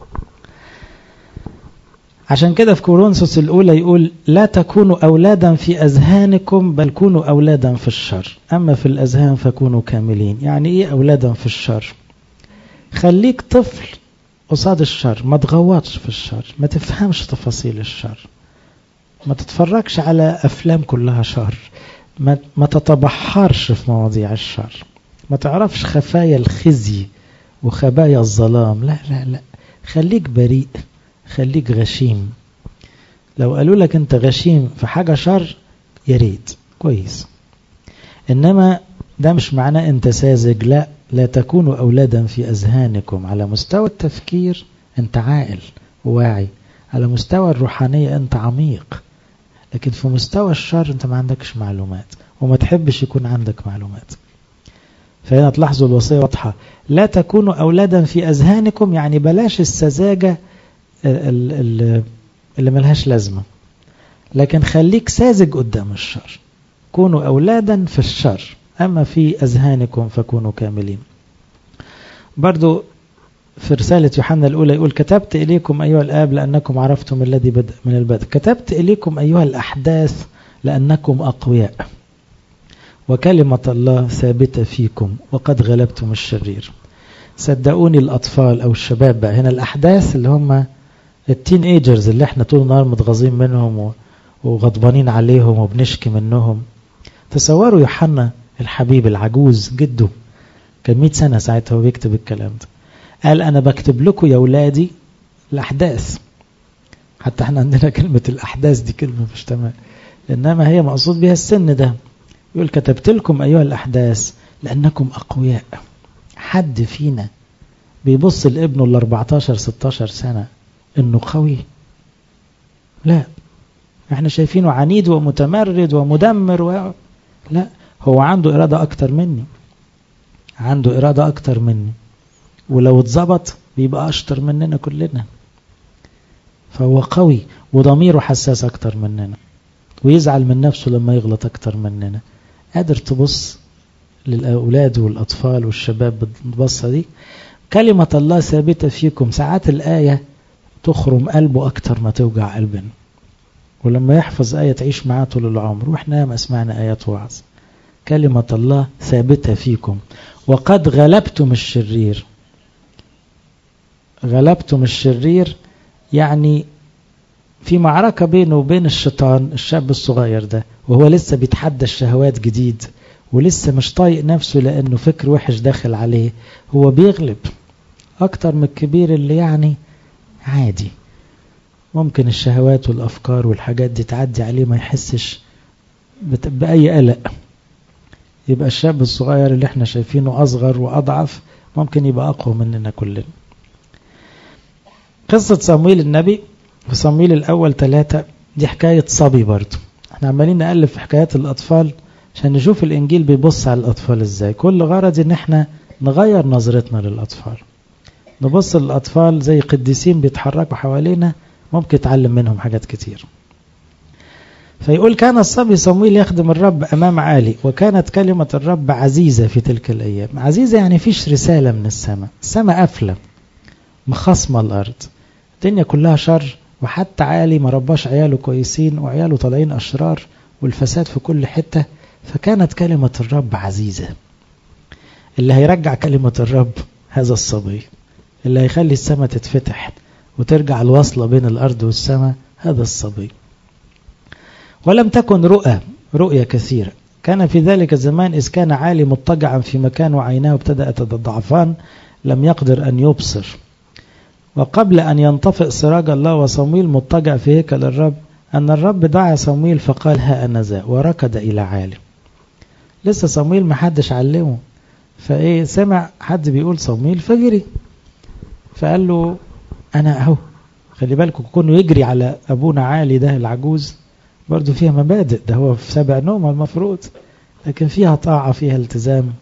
عشان كده في كورنثوس الأولى يقول لا تكونوا أولادا في أذهانكم بل كونوا أولادا في الشر، أما في الأذهان فكونوا كاملين. يعني إيه أولادا في الشر؟ خليك طفل قصاد الشر، ما تغوطش في الشر، ما تفهمش تفاصيل الشر، ما تتفرجش على أفلام كلها شر، ما تتبحرش في مواضيع الشر، ما تعرفش خفايا الخزي وخبايا الظلام. لا لا لا، خليك بريء، خليك غشيم. لو قالوا لك انت غشيم في حاجة شر يا ريت كويس، انما ده مش معناه انت ساذج. لا، لا تكونوا اولادا في اذهانكم. على مستوى التفكير انت عاقل وواعي، على مستوى الروحانية انت عميق، لكن في مستوى الشر انت ما عندكش معلومات وما تحبش يكون عندك معلومات. فهنا تلاحظوا الوصية واضحة، لا تكونوا اولادا في اذهانكم، يعني بلاش السذاجة اللي ملهاش لازمة، لكن خليك ساذج قدام الشر. كونوا أولادا في الشر أما في أذهانكم فكونوا كاملين. برضو في رسالة يوحنا الأولى يقول كتبت إليكم أيها الآب لأنكم عرفتم الذي بدأ من البدء، كتبت إليكم أيها الأحداث لأنكم أقوياء وكلمة الله ثابتة فيكم وقد غلبتم الشرير. صدقوني الأطفال أو الشباب بقى، هنا الأحداث اللي هم التين ايجرز اللي احنا طول النهار متغاظين منهم وغضبانين عليهم وبنشكي منهم. تصوروا يوحنا الحبيب العجوز جده كان 100 سنة ساعتها هو بيكتب الكلام ده، قال أنا بكتب لكم يا ولادي الأحداث. حتى احنا عندنا كلمة الأحداث دي كلمة مش تمام، إنما هي مقصود بها السن ده. يقول كتبت لكم أيها الأحداث لأنكم أقوياء. حد فينا بيبص لابنه ال 14-16 سنة إنه قوي؟ لا، احنا شايفينه عنيد ومتمرد ومدمر لا، هو عنده إرادة أكتر مني، عنده إرادة أكتر مني، ولو اتظبط بيبقى أشطر مننا كلنا. فهو قوي وضميره حساس أكتر مننا، ويزعل من نفسه لما يغلط أكتر مننا. قادر تبص للأولاد والأطفال والشباب بالبصة دي. كلمة الله ثابتة فيكم، ساعات الآية تخرم قلبه أكتر ما توجع قلبنا، ولما يحفظ آية تعيش معاه طول العمر. وإحنا ما سمعنا آيات وعظ. كلمة الله ثابتة فيكم وقد غلبتم الشرير. غلبتم الشرير يعني في معركة بينه وبين الشيطان، الشاب الصغير ده وهو لسه بيتحدى الشهوات جديد ولسه مش طايق نفسه لأنه فكر وحش داخل عليه، هو بيغلب أكتر من الكبير اللي يعني عادي ممكن الشهوات والأفكار والحاجات دي تعدي عليه ما يحسش بأي قلق. يبقى الشاب الصغير اللي احنا شايفينه أصغر وأضعف ممكن يبقى أقوى مننا كلنا. قصة صمويل النبي في صمويل الأول 3 دي حكاية صبي برضو. احنا عمالين نألف في حكايات الأطفال عشان نشوف الإنجيل بيبص على الأطفال ازاي. كل غرض ان احنا نغير نظرتنا للأطفال، نبص للأطفال زي قديسين بيتحركوا حوالينا، ممكن يتعلم منهم حاجات كتير. فيقول كان الصبي صمويل يخدم الرب أمام عالي، وكانت كلمة الرب عزيزة في تلك الأيام. عزيزة يعني فيش رسالة من السماء، السماء قافلة مخصمة الأرض، الدنيا كلها شر، وحتى عالي ما رباش عياله كويسين وعياله طالعين أشرار والفساد في كل حتة. فكانت كلمة الرب عزيزة. اللي هيرجع كلمة الرب هذا الصبي، اللي هيخلي السماء تتفتح وترجع الوصلة بين الأرض والسماء هذا الصبي. ولم تكن رؤية كثيرة. كان في ذلك الزمان إذ كان عالي مضطجعا في مكان وعيناه ابتدأت تضعفان لم يقدر أن يبصر. وقبل أن ينطفئ سراج الله وصمويل مضطجع في هيكل الرب أن الرب دعا صمويل فقال ها أنا ذا، وركض إلى عالي. لسه صمويل ما حدش علمه، فإيه سمع حد بيقول صمويل فجري، فقال له أنا أهو. خلي بالكم كونه يجري على أبونا عالي ده العجوز برضو فيها مبادئ، ده هو في 7 نوم المفروض، لكن فيها طاعة فيها التزام.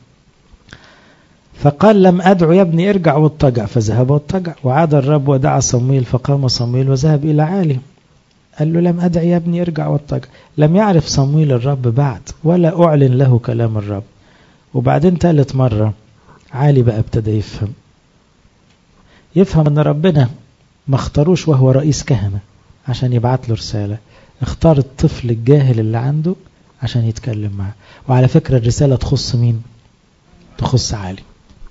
فقال لم أدعو يا ابني ارجع واضطجع، فذهب واضطجع. وعاد الرب ودعا صمويل فقام صمويل وذهب إلى عالي. قال له لم أدعي يا ابني ارجع واتجه. لم يعرف صمويل الرب بعد ولا أعلن له كلام الرب. وبعدين ثالث مرة عالي بقى ابتدى يفهم ان ربنا ما اختاروش وهو رئيس كهنة عشان يبعت له رسالة، اختار الطفل الجاهل اللي عنده عشان يتكلم معه. وعلى فكرة الرسالة تخص مين؟ تخص عالي.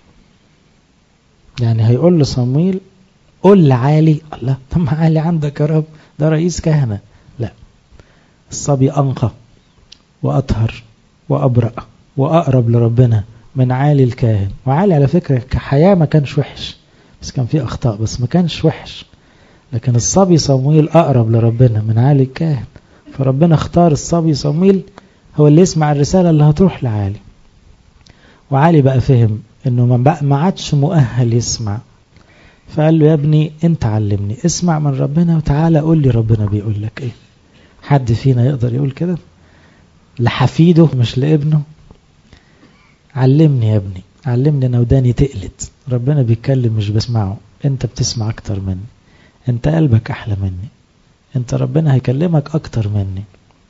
يعني هيقول لصمويل قول لعالي. الله، طب ما عالي عندك يا رب، ده رئيس كهنة. لا، الصبي أنقى وأطهر وأبرأ وأقرب لربنا من عالي الكاهن. وعالي على فكرة كحياة ما كانش وحش، بس كان فيه أخطاء، بس ما كانش وحش. لكن الصبي صمويل أقرب لربنا من عالي الكاهن، فربنا اختار الصبي صمويل هو اللي يسمع الرسالة اللي هتروح لعالي. وعالي بقى فهم انه ما عادش مؤهل يسمع، فقال له يا ابني انت علمني، اسمع من ربنا وتعالى قول لي ربنا بيقول لك ايه. حد فينا يقدر يقول كده لحفيده مش لابنه؟ علمني يا ابني، علمني، انا وداني تقلت، ربنا بيتكلم مش بسمعه، انت بتسمع اكتر مني، انت قلبك احلى مني، انت ربنا هيكلمك اكتر مني.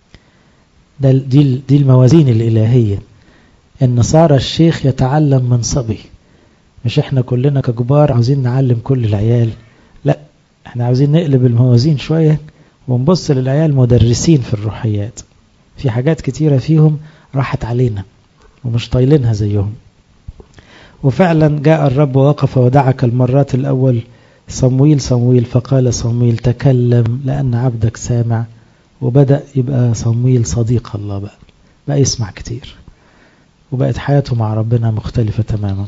دي الموازين الالهية، ان صار الشيخ يتعلم من صبي. مش احنا كلنا ككبار عاوزين نعلم كل العيال، لا، احنا عاوزين نقلب الموازين شوية ونبص للعيال مدرسين في الروحيات. في حاجات كتيرة فيهم راحت علينا ومش طايلينها زيهم. وفعلا جاء الرب ووقف ودعك المرات الأول صمويل صمويل، فقال صمويل تكلم لأن عبدك سامع. وبدأ يبقى صمويل صديق الله، بقى يسمع كتير، وبقت حياته مع ربنا مختلفة تماما.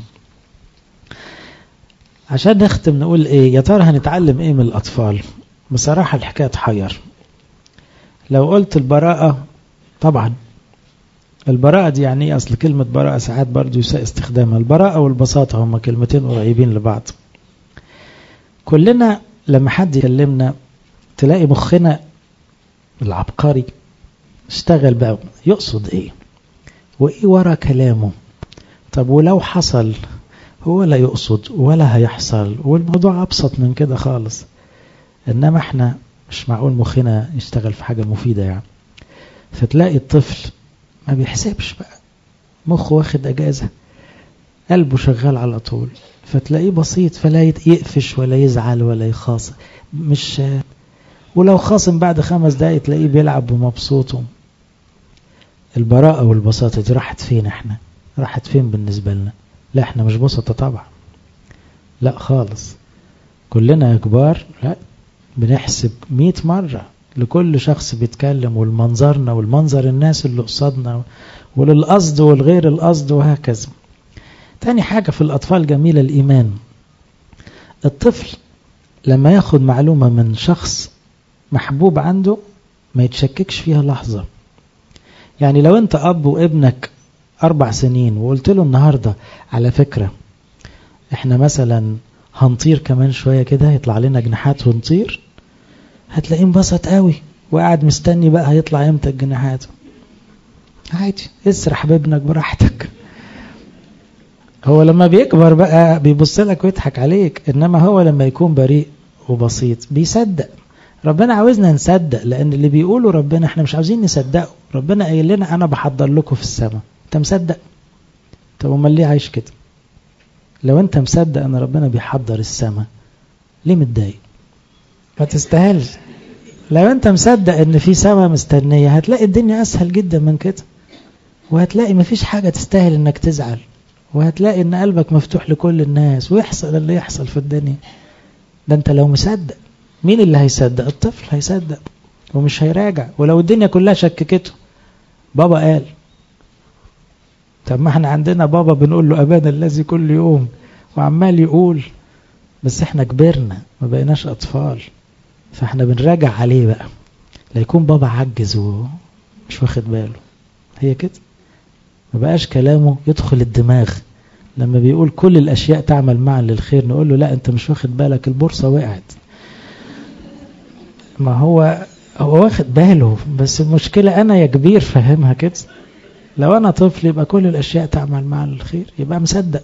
عشان نختم نقول ايه؟ يا ترى هنتعلم ايه من الأطفال؟ بصراحة الحكاية تحير. لو قلت البراءة، طبعا البراءة دي يعني ايه؟ أصل كلمة براءة ساعات برضو يساء استخدامها. البراءة والبساطة هما كلمتين قريبين لبعض. كلنا لما حد يكلمنا تلاقي مخنا العبقري اشتغل بقى يقصد ايه وايه ورا كلامه. طب ولو حصل هو لا يقصد ولا هيحصل، والموضوع أبسط من كده خالص. إنما احنا مش معقول مخنا يشتغل في حاجة مفيدة يعني. فتلاقي الطفل ما بيحسبش بقى، مخه واخد أجازة، قلبه شغال على طول، فتلاقيه بسيط، فلا يقفش ولا يزعل ولا يخاصم، مش ولو خاصم بعد 5 دقايق تلاقيه بيلعب ومبسوط. البراءة والبساطة دي راحت فين؟ احنا راحت فين بالنسبة لنا؟ لا، احنا مش بسطة طبعا، لا خالص. كلنا يا كبار لا، بنحسب 100 مرة لكل شخص بيتكلم، والمنظرنا والمنظر الناس اللي قصادنا، وللقصد والغير القصد وهكذا. تاني حاجة في الأطفال جميلة الإيمان. الطفل لما ياخد معلومة من شخص محبوب عنده ما يتشككش فيها لحظة. يعني لو انت أب وابنك 4 سنين وقلت له النهاردة على فكرة احنا مثلا هنطير كمان شوية كده، يطلع لنا جناحات ونطير، هتلاقيه انبسط قوي وقاعد مستني بقى هيطلع امتى الجناحات. عادي، اسرح بابنك براحتك. هو لما بيكبر بقى بيبص لك ويضحك عليك، انما هو لما يكون بريء وبسيط بيصدق. ربنا عاوزنا نصدق، لان اللي بيقوله ربنا احنا مش عاوزين نصدقه. ربنا قايل لنا انا بحضر لكم في السماء، انت مصدق؟ طب امال ليه عايش كده؟ لو انت مصدق ان ربنا بيحضر السماء ليه متضايق؟ ما تستاهلش. لو انت مصدق ان في سماء مستنية هتلاقي الدنيا اسهل جدا من كده، وهتلاقي مفيش حاجة تستاهل انك تزعل، وهتلاقي ان قلبك مفتوح لكل الناس ويحصل اللي يحصل في الدنيا. ده انت لو مصدق. مين اللي هيصدق؟ الطفل هيصدق ومش هيراجع. ولو الدنيا كلها شككته، بابا قال. طب ما احنا عندنا بابا بنقول له أبانا الذي كل يوم، وعمال يقول، بس احنا كبرنا ما بقيناش أطفال، فاحنا بنراجع عليه بقى. لا يكون بابا عجز ومش واخد باله. هي كده، ما بقاش كلامه يدخل الدماغ. لما بيقول كل الأشياء تعمل معا للخير، نقول له لا انت مش واخد بالك، البورصة وقعت. ما هو واخد باله، بس المشكلة أنا يا كبير فهمها كده. لو أنا طفل يبقى كل الأشياء تعمل معا للخير، يبقى مصدق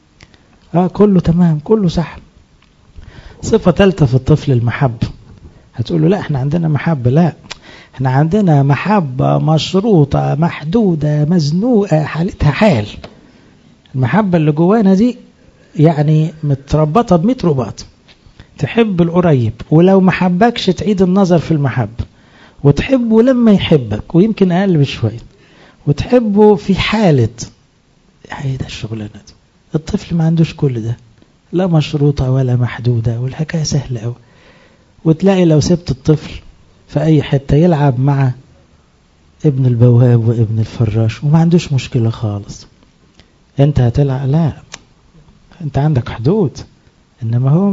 كله تمام، كله صح. صفة ثالثة في الطفل المحبة. هتقول له لا احنا عندنا محبة. لا، احنا عندنا محبة مشروطة محدودة مزنوقة حالتها حال. المحبة اللي جوانا دي يعني متربطة ب100 رباط. تحب القريب ولو ما حبكش تعيد النظر في المحبة، وتحبه لما يحبك ويمكن أقل بشوية، وتحبه في حالة. ايه ده الشغلانة دي؟ الطفل ما عندوش كل ده، لا مشروطة ولا محدودة، والحكاية سهلة قوي. وتلاقي لو سبت الطفل في أي حتة يلعب مع ابن البواب وابن الفراش وما عندوش مشكلة خالص. انت هتلعب؟ لا، انت عندك حدود. انما هو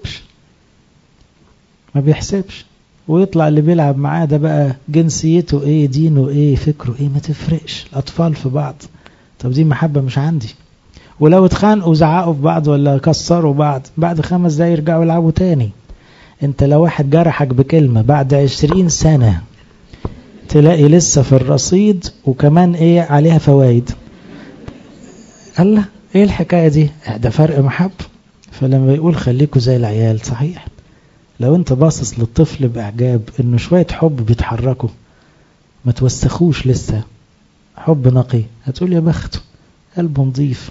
ما بيحسبش ويطلع اللي بيلعب معاه ده بقى جنسيته ايه، دينه ايه، فكره ايه، ما تفرقش. الأطفال في بعض. طب دي محبة مش عندي. ولو اتخانقوا وزعقوا في بعض ولا كسروا بعض، بعد 5 دقايق يرجعوا يلعبوا تاني. انت لو واحد جرحك بكلمة بعد 20 سنة تلاقي لسه في الرصيد وكمان ايه عليها فوائد. الله، ايه الحكاية دي؟ ده فرق محبة. فلما يقول خليكوا زي العيال، صحيح. لو انت باصص للطفل بإعجاب انه شوية حب بيتحركوا، ما توسخوش لسه، حب نقي، هتقول يا بخته، قلبه نظيف،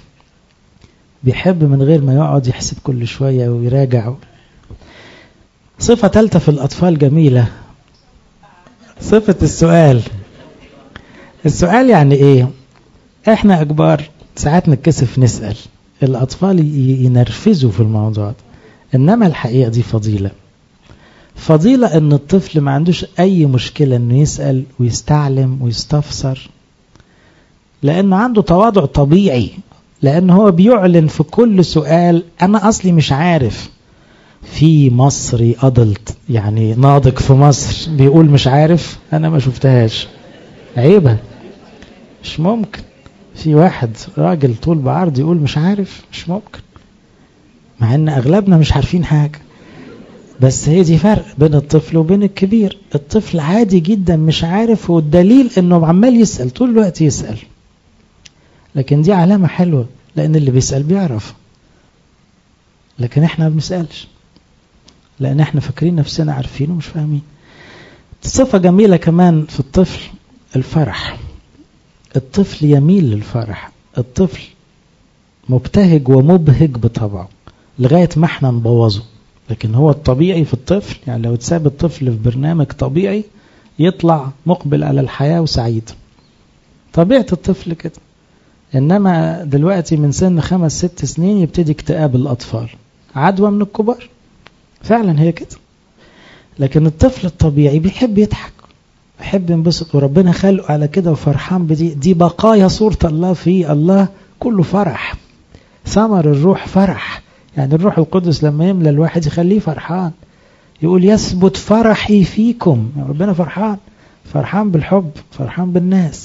بيحب من غير ما يقعد يحسب كل شوية ويراجع. صفة ثالثة في الأطفال جميلة، صفة السؤال. السؤال يعني ايه؟ احنا أكبر ساعات نتكسف نسأل، الأطفال ينرفزوا في الموضوع، إنما الحقيقة دي فضيلة ان الطفل ما عندوش اي مشكلة انه يسأل ويستعلم ويستفسر، لانه عنده تواضع طبيعي، لانه هو بيعلن في كل سؤال انا اصلي مش عارف. في مصري أدلت يعني ناضج في مصر بيقول مش عارف؟ انا ما شفتهاش، عيبة، مش ممكن. في واحد راجل طول بعرض يقول مش عارف؟ مش ممكن، مع ان اغلبنا مش عارفين حاجة. بس هي دي فرق بين الطفل وبين الكبير. الطفل عادي جدا مش عارف، والدليل انه عمال يسأل طول الوقت يسأل، لكن دي علامة حلوة، لان اللي بيسأل بيعرف. لكن احنا ما بنسألش لان احنا فاكرين نفسنا عارفين ومش فاهمين. صفة جميلة كمان في الطفل الفرح. الطفل يميل للفرح. الطفل مبتهج ومبهج بطبعه لغاية ما احنا نبوظه. لكن هو الطبيعي في الطفل، يعني لو تساب الطفل في برنامج طبيعي يطلع مقبل على الحياة وسعيد. طبيعة الطفل كده. إنما دلوقتي من سن 5-6 سنين يبتدي اكتئاب الأطفال، عدوى من الكبار، فعلا هي كده. لكن الطفل الطبيعي بيحب يضحك، بيحب ينبسط، وربنا خلقه على كده وفرحان بدي. دي بقايا صورة الله فيه. الله كله فرح، ثمر الروح فرح. يعني الروح القدس لما يملى الواحد يخليه فرحان، يقول يثبت فرحي فيكم. ربنا فرحان بالحب، فرحان بالناس.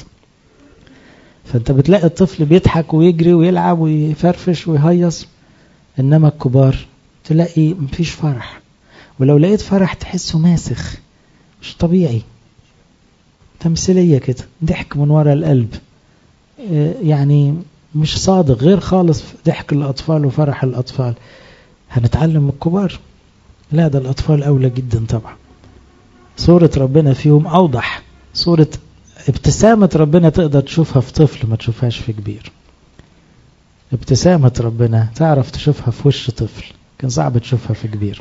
فانت بتلاقي الطفل بيضحك ويجري ويلعب ويفرفش ويهيص، انما الكبار تلاقي مفيش فرح. ولو لقيت فرح تحسه ماسخ، مش طبيعي، تمثيلية كده، ضحك من وراء القلب، يعني مش صادق، غير خالص ضحك الأطفال وفرح الأطفال. هنتعلم من الكبار؟ لا، ده الأطفال أولى جدا طبعا. صورة ربنا فيهم أوضح. صورة ابتسامة ربنا تقدر تشوفها في طفل ما تشوفهاش في كبير. ابتسامة ربنا تعرف تشوفها في وش طفل، كان صعب تشوفها في كبير.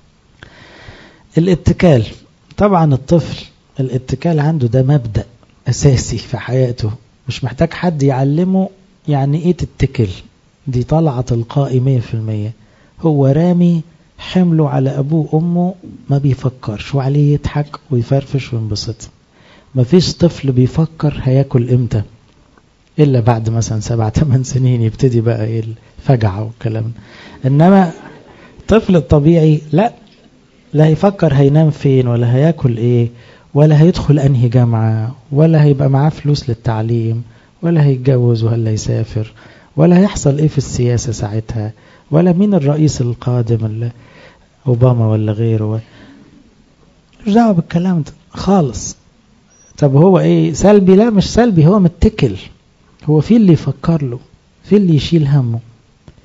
الاتكال. طبعا الطفل الاتكال عنده ده مبدأ أساسي في حياته، مش محتاج حد يعلمه يعني ايه تتكل. دي طلعة تلقائي 100%. هو رامي حمله على أبوه وأمه، ما بيفكرش، وعليه يضحك ويفرفش وينبسط. ما فيش طفل بيفكر هياكل امتى، إلا بعد مثلا 7-8 سنين يبتدي بقى ايه الفجعة والكلام. إنما الطفل الطبيعي لا يفكر هينام فين، ولا هياكل ايه، ولا هيدخل أنهي جامعة، ولا هيبقى معاه فلوس للتعليم، ولا هيتجوز ولا يسافر، ولا هيحصل ايه في السياسة ساعتها، ولا مين الرئيس القادم، ولا أوباما ولا غيره. مش دعوة بالكلام ده خالص. طب هو ايه سلبي؟ لا مش سلبي، هو متكل. هو في اللي يفكر له، في اللي يشيل همه.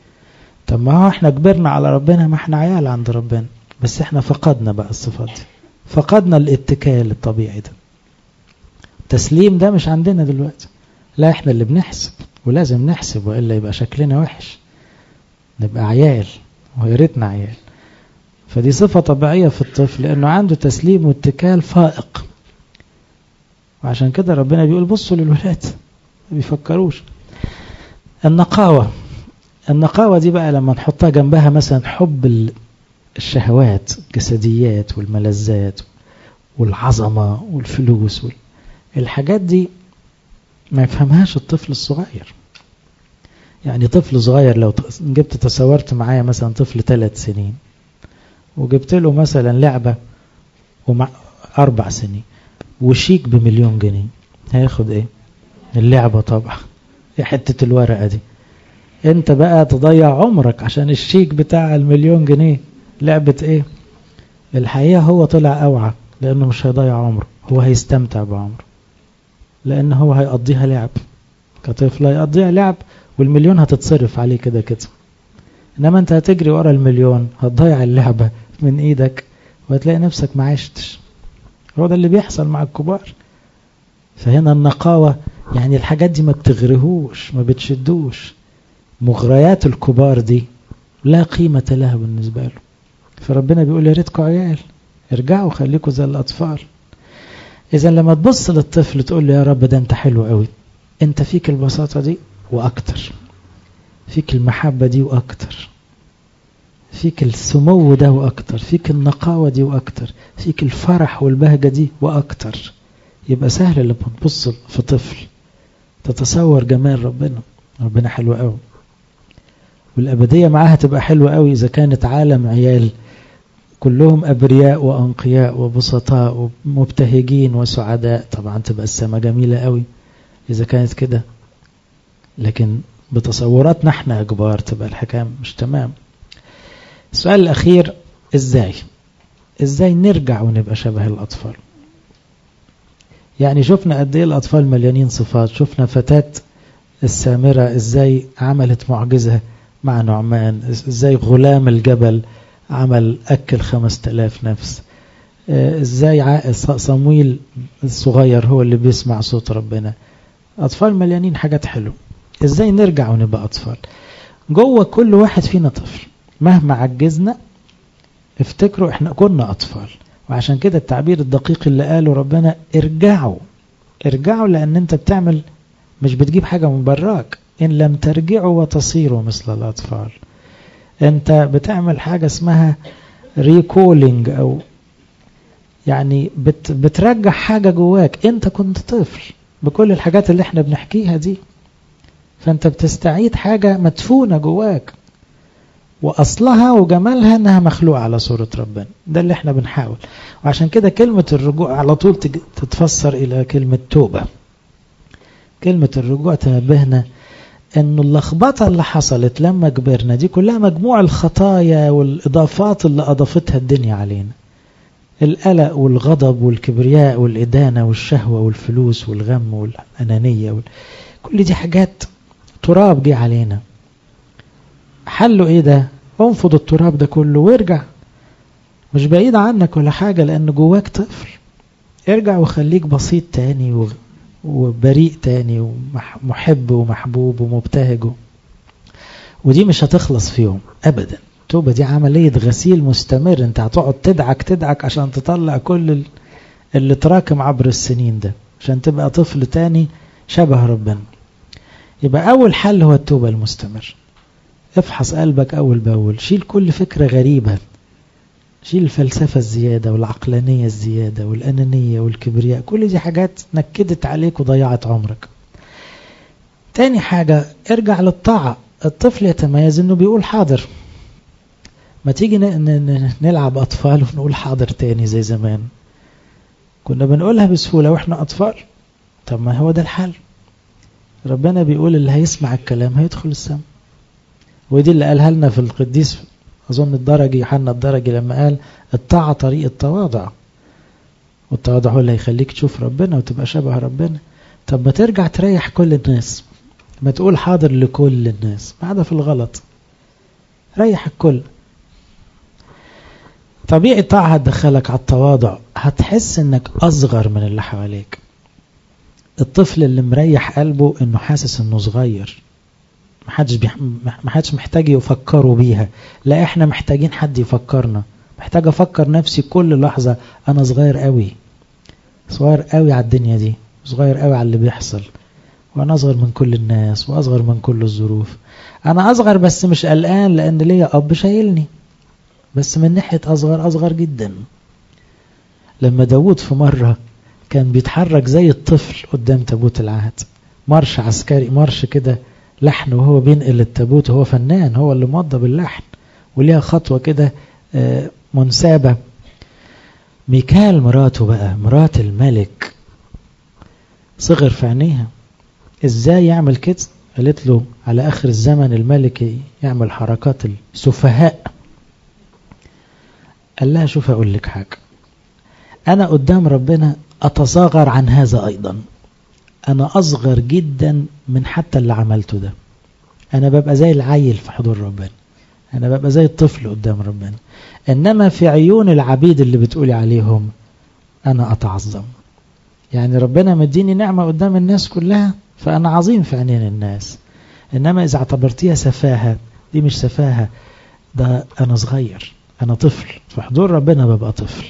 طب ما هو احنا كبرنا على ربنا، ما احنا عيال عند ربنا، بس احنا فقدنا بقى الصفات دي. فقدنا الاتكال الطبيعي ده. التسليم ده مش عندنا دلوقتي، لا احنا اللي بنحسب، ولازم نحسب وإلا يبقى شكلنا وحش، نبقى عيال ويا ريتنا عيال. فدي صفة طبيعية في الطفل لأنه عنده تسليم واتكال فائق. وعشان كده ربنا بيقول بصوا للولاد ما بيفكروش. النقاوة دي بقى لما نحطها جنبها مثلا حب الشهوات الجسديات والملذات والعظمة والفلوس الحاجات دي ما يفهمهاش الطفل الصغير. يعني طفل صغير لو جبت تصورت معايا مثلا طفل 3 سنين وجبت له مثلا لعبة ومع 4 سنين وشيك ب1,000,000 جنيه، هياخد ايه؟ اللعبة طبعا. ايه حتة الورقة دي؟ انت بقى تضيع عمرك عشان الشيك بتاع 1,000,000 جنيه. لعبة ايه؟ الحقيقة هو طلع اوعى لانه مش هيضيع عمره، هو هيستمتع بعمره لانه هو هيقضيها لعب. كطفل هيقضيها لعب وال1,000,000 هتتصرف عليه كده كده. انما انت هتجري ورا 1,000,000 هتضيع اللعبة من ايدك وهتلاقي نفسك ما عشتش. هو ده اللي بيحصل مع الكبار. فهنا النقاوة يعني الحاجات دي ما بتغرهوش ما بتشدوش. مغريات الكبار دي لا قيمة لها بالنسبة له. فربنا بيقول يا ريتكم عيال، ارجعوا خليكم زي الأطفال. إذا لما تبص للطفل تقول له يا رب ده انت حلو قوي، انت فيك البساطة دي وأكتر، فيك المحبة دي وأكتر، فيك السمو ده وأكتر، فيك النقاوة دي وأكتر، فيك الفرح والبهجة دي وأكتر. يبقى سهل لما تبص في طفل تتصور جمال ربنا. ربنا حلو قوي، والأبدية معاها تبقى حلوة قوي إذا كانت عالم عيال كلهم أبرياء وأنقياء وبسطاء ومبتهجين وسعداء. طبعا تبقى السماء جميلة قوي إذا كانت كده. لكن بتصوراتنا احنا كبار تبقى الحكاية مش تمام. السؤال الأخير إزاي نرجع ونبقى شبه الأطفال؟ يعني شفنا قد ايه الأطفال مليانين صفات. شفنا فتاة السامرة إزاي عملت معجزة مع نعمان، إزاي غلام الجبل عمل أكل 5000 نفس، إزاي صمويل الصغير هو اللي بيسمع صوت ربنا. أطفال مليانين حاجات حلوة. إزاي نرجع ونبقى أطفال؟ جوه كل واحد فينا طفل، مهما عجزنا افتكروا احنا كنا أطفال. وعشان كده التعبير الدقيق اللي قاله ربنا ارجعوا لأن انت بتعمل مش بتجيب حاجة من براك. إن لم ترجعوا وتصيروا مثل الأطفال. انت بتعمل حاجة اسمها ريكولينج، أو يعني بترجع حاجة جواك. انت كنت طفل بكل الحاجات اللي احنا بنحكيها دي، فانت بتستعيد حاجة مدفونة جواك وأصلها وجمالها أنها مخلوقة على صورة ربنا. ده اللي احنا بنحاول. وعشان كده كلمة الرجوع على طول تتفسر إلى كلمة توبة. كلمة الرجوع تنبهنا أنه اللخبطة اللي حصلت لما كبرنا دي كلها مجموع الخطايا والإضافات اللي أضافتها الدنيا علينا. القلق والغضب والكبرياء والإدانة والشهوة والفلوس والغم والأنانية كل دي حاجات تراب جه علينا. حله ايه ده؟ انفض التراب ده كله وارجع. مش بعيد عنك ولا حاجة لأن جواك طفل. ارجع وخليك بسيط تاني وبريء تاني ومحب ومحبوب ومبتهج. ودي مش هتخلص في يوم أبدا. التوبة دي عملية غسيل مستمر. انت هتقعد تدعك عشان تطلع كل اللي تراكم عبر السنين ده عشان تبقى طفل تاني شبه ربنا. يبقى أول حل هو التوبة المستمر. افحص قلبك أول بأول. شيل كل فكرة غريبة. شيل الفلسفة الزيادة والعقلانية الزيادة والأنانية والكبرياء. كل دي حاجات نكدت عليك وضيعت عمرك. تاني حاجة ارجع للطاعة. الطفل يتميز انه بيقول حاضر. ما تيجي نلعب أطفال ونقول حاضر تاني زي زمان. كنا بنقولها بسهولة واحنا أطفال. طب ما هو ده الحل. ربنا بيقول اللي هيسمع الكلام هيدخل السماء. ودي اللي قالها لنا في القديس أظن الدرجي يوحنا الدرجي لما قال الطاعة طريق التواضع. والتواضع هو اللي هيخليك تشوف ربنا وتبقى شبه ربنا. طب ما ترجع تريح كل الناس. ما تقول حاضر لكل الناس ما عدا في الغلط. ريح الكل. طبيعي الطاعة هتدخلك على التواضع. هتحس انك اصغر من اللي حواليك. الطفل اللي مريح قلبه انه حاسس انه صغير، محدش محتاج يفكروا بيها، لا احنا محتاجين حد يفكرنا. محتاج افكر نفسي كل لحظة انا صغير قوي، صغير قوي على الدنيا دي، صغير قوي على اللي بيحصل، وانا اصغر من كل الناس واصغر من كل الظروف. انا اصغر بس مش قلقان لان ليا اب شايلني، بس من ناحية اصغر جدا. لما داود في مرة كان بيتحرك زي الطفل قدام تابوت العهد، مرش عسكري، مرش كده لحن، وهو بينقل التابوت، وهو فنان، هو اللي موضب اللحن، وليها خطوة كده منسابة. ميكال مراته بقى، مرات الملك، صغر في عينيها. ازاي يعمل كده؟ قالت له على اخر الزمن الملك يعمل حركات السفهاء. قال لها شوف اقول لك حاجة، انا قدام ربنا اتصاغر عن هذا ايضا، انا اصغر جدا من حتى اللي عملته ده. انا ببقى زي العيل في حضور ربنا، انا ببقى زي الطفل قدام ربنا، انما في عيون العبيد اللي بتقولي عليهم انا اتعظم. يعني ربنا مديني نعمة قدام الناس كلها، فانا عظيم في عينين الناس، انما اذا اعتبرتيها سفاهة، دي مش سفاهة، ده انا صغير، انا طفل في حضور ربنا، ببقى طفل.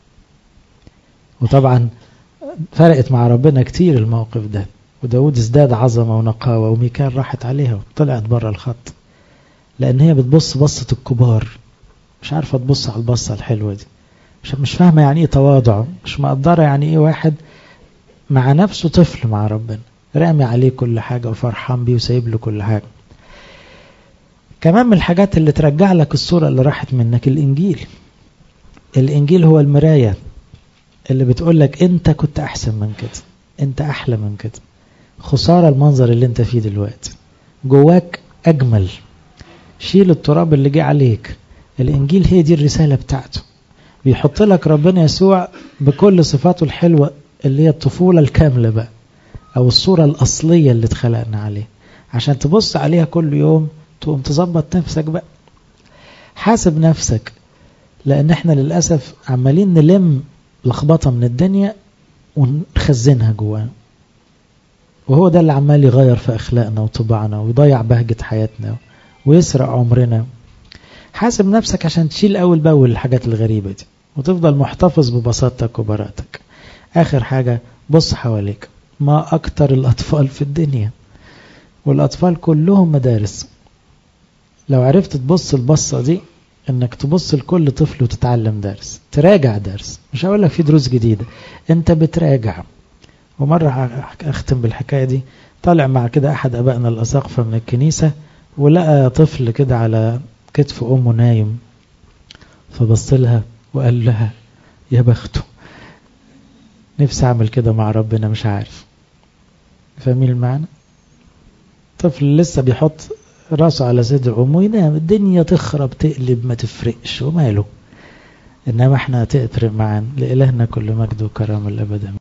وطبعا فرقت مع ربنا كتير الموقف ده، وداود ازداد عظمة ونقاوة، وميكال راحت عليها وطلعت بره الخط، لان هي بتبص بصة الكبار، مش عارفة تبص على البصة الحلوة دي، مش فاهمة يعني ايه تواضع، مش مقدرة يعني ايه واحد مع نفسه طفل مع ربنا، رامي عليه كل حاجة وفرحان بيه وسايب له كل حاجة. كمان من الحاجات اللي ترجع لك الصورة اللي راحت منك الإنجيل. الإنجيل هو المراية اللي بتقول لك انت كنت احسن من كده، انت احلى من كده، خسارة المنظر اللي انت فيه دلوقتي، جواك اجمل، شيل التراب اللي جه عليك. الانجيل هي دي الرسالة بتاعته، بيحط لك ربنا يسوع بكل صفاته الحلوة اللي هي الطفولة الكاملة بقى، او الصورة الاصلية اللي اتخلقنا عليها، عشان تبص عليها كل يوم تقوم تظبط نفسك بقى. حاسب نفسك، لان احنا للأسف عمالين نلم لخبطة من الدنيا ونخزنها جوانا، وهو ده اللي عمال يغير في أخلاقنا وطباعنا ويضيع بهجة حياتنا ويسرق عمرنا. حاسب نفسك عشان تشيل أول بأول الحاجات الغريبة دي، وتفضل محتفظ ببساطتك وبراءتك. آخر حاجة، بص حواليك، ما أكتر الأطفال في الدنيا، والأطفال كلهم مدارس. لو عرفت تبص البصة دي، انك تبص لكل طفل وتتعلم درس، تراجع درس، مش هقول لك في دروس جديدة، انت بتراجع. ومرة اختم بالحكاية دي، طالع مع كده احد ابائنا الاساقفة من الكنيسة، ولقى طفل كده على كتف امه نايم، فبص لها وقال لها يا بخته. نفسي اعمل كده مع ربنا، مش عارف. فاهمين المعنى؟ طفل لسه بيحط راسه على صدر امه ينام، الدنيا تخرب تقلب ما تفرقش وماله، انما احنا تفرق معانا. لإلهنا كل مجد وكرم الابد.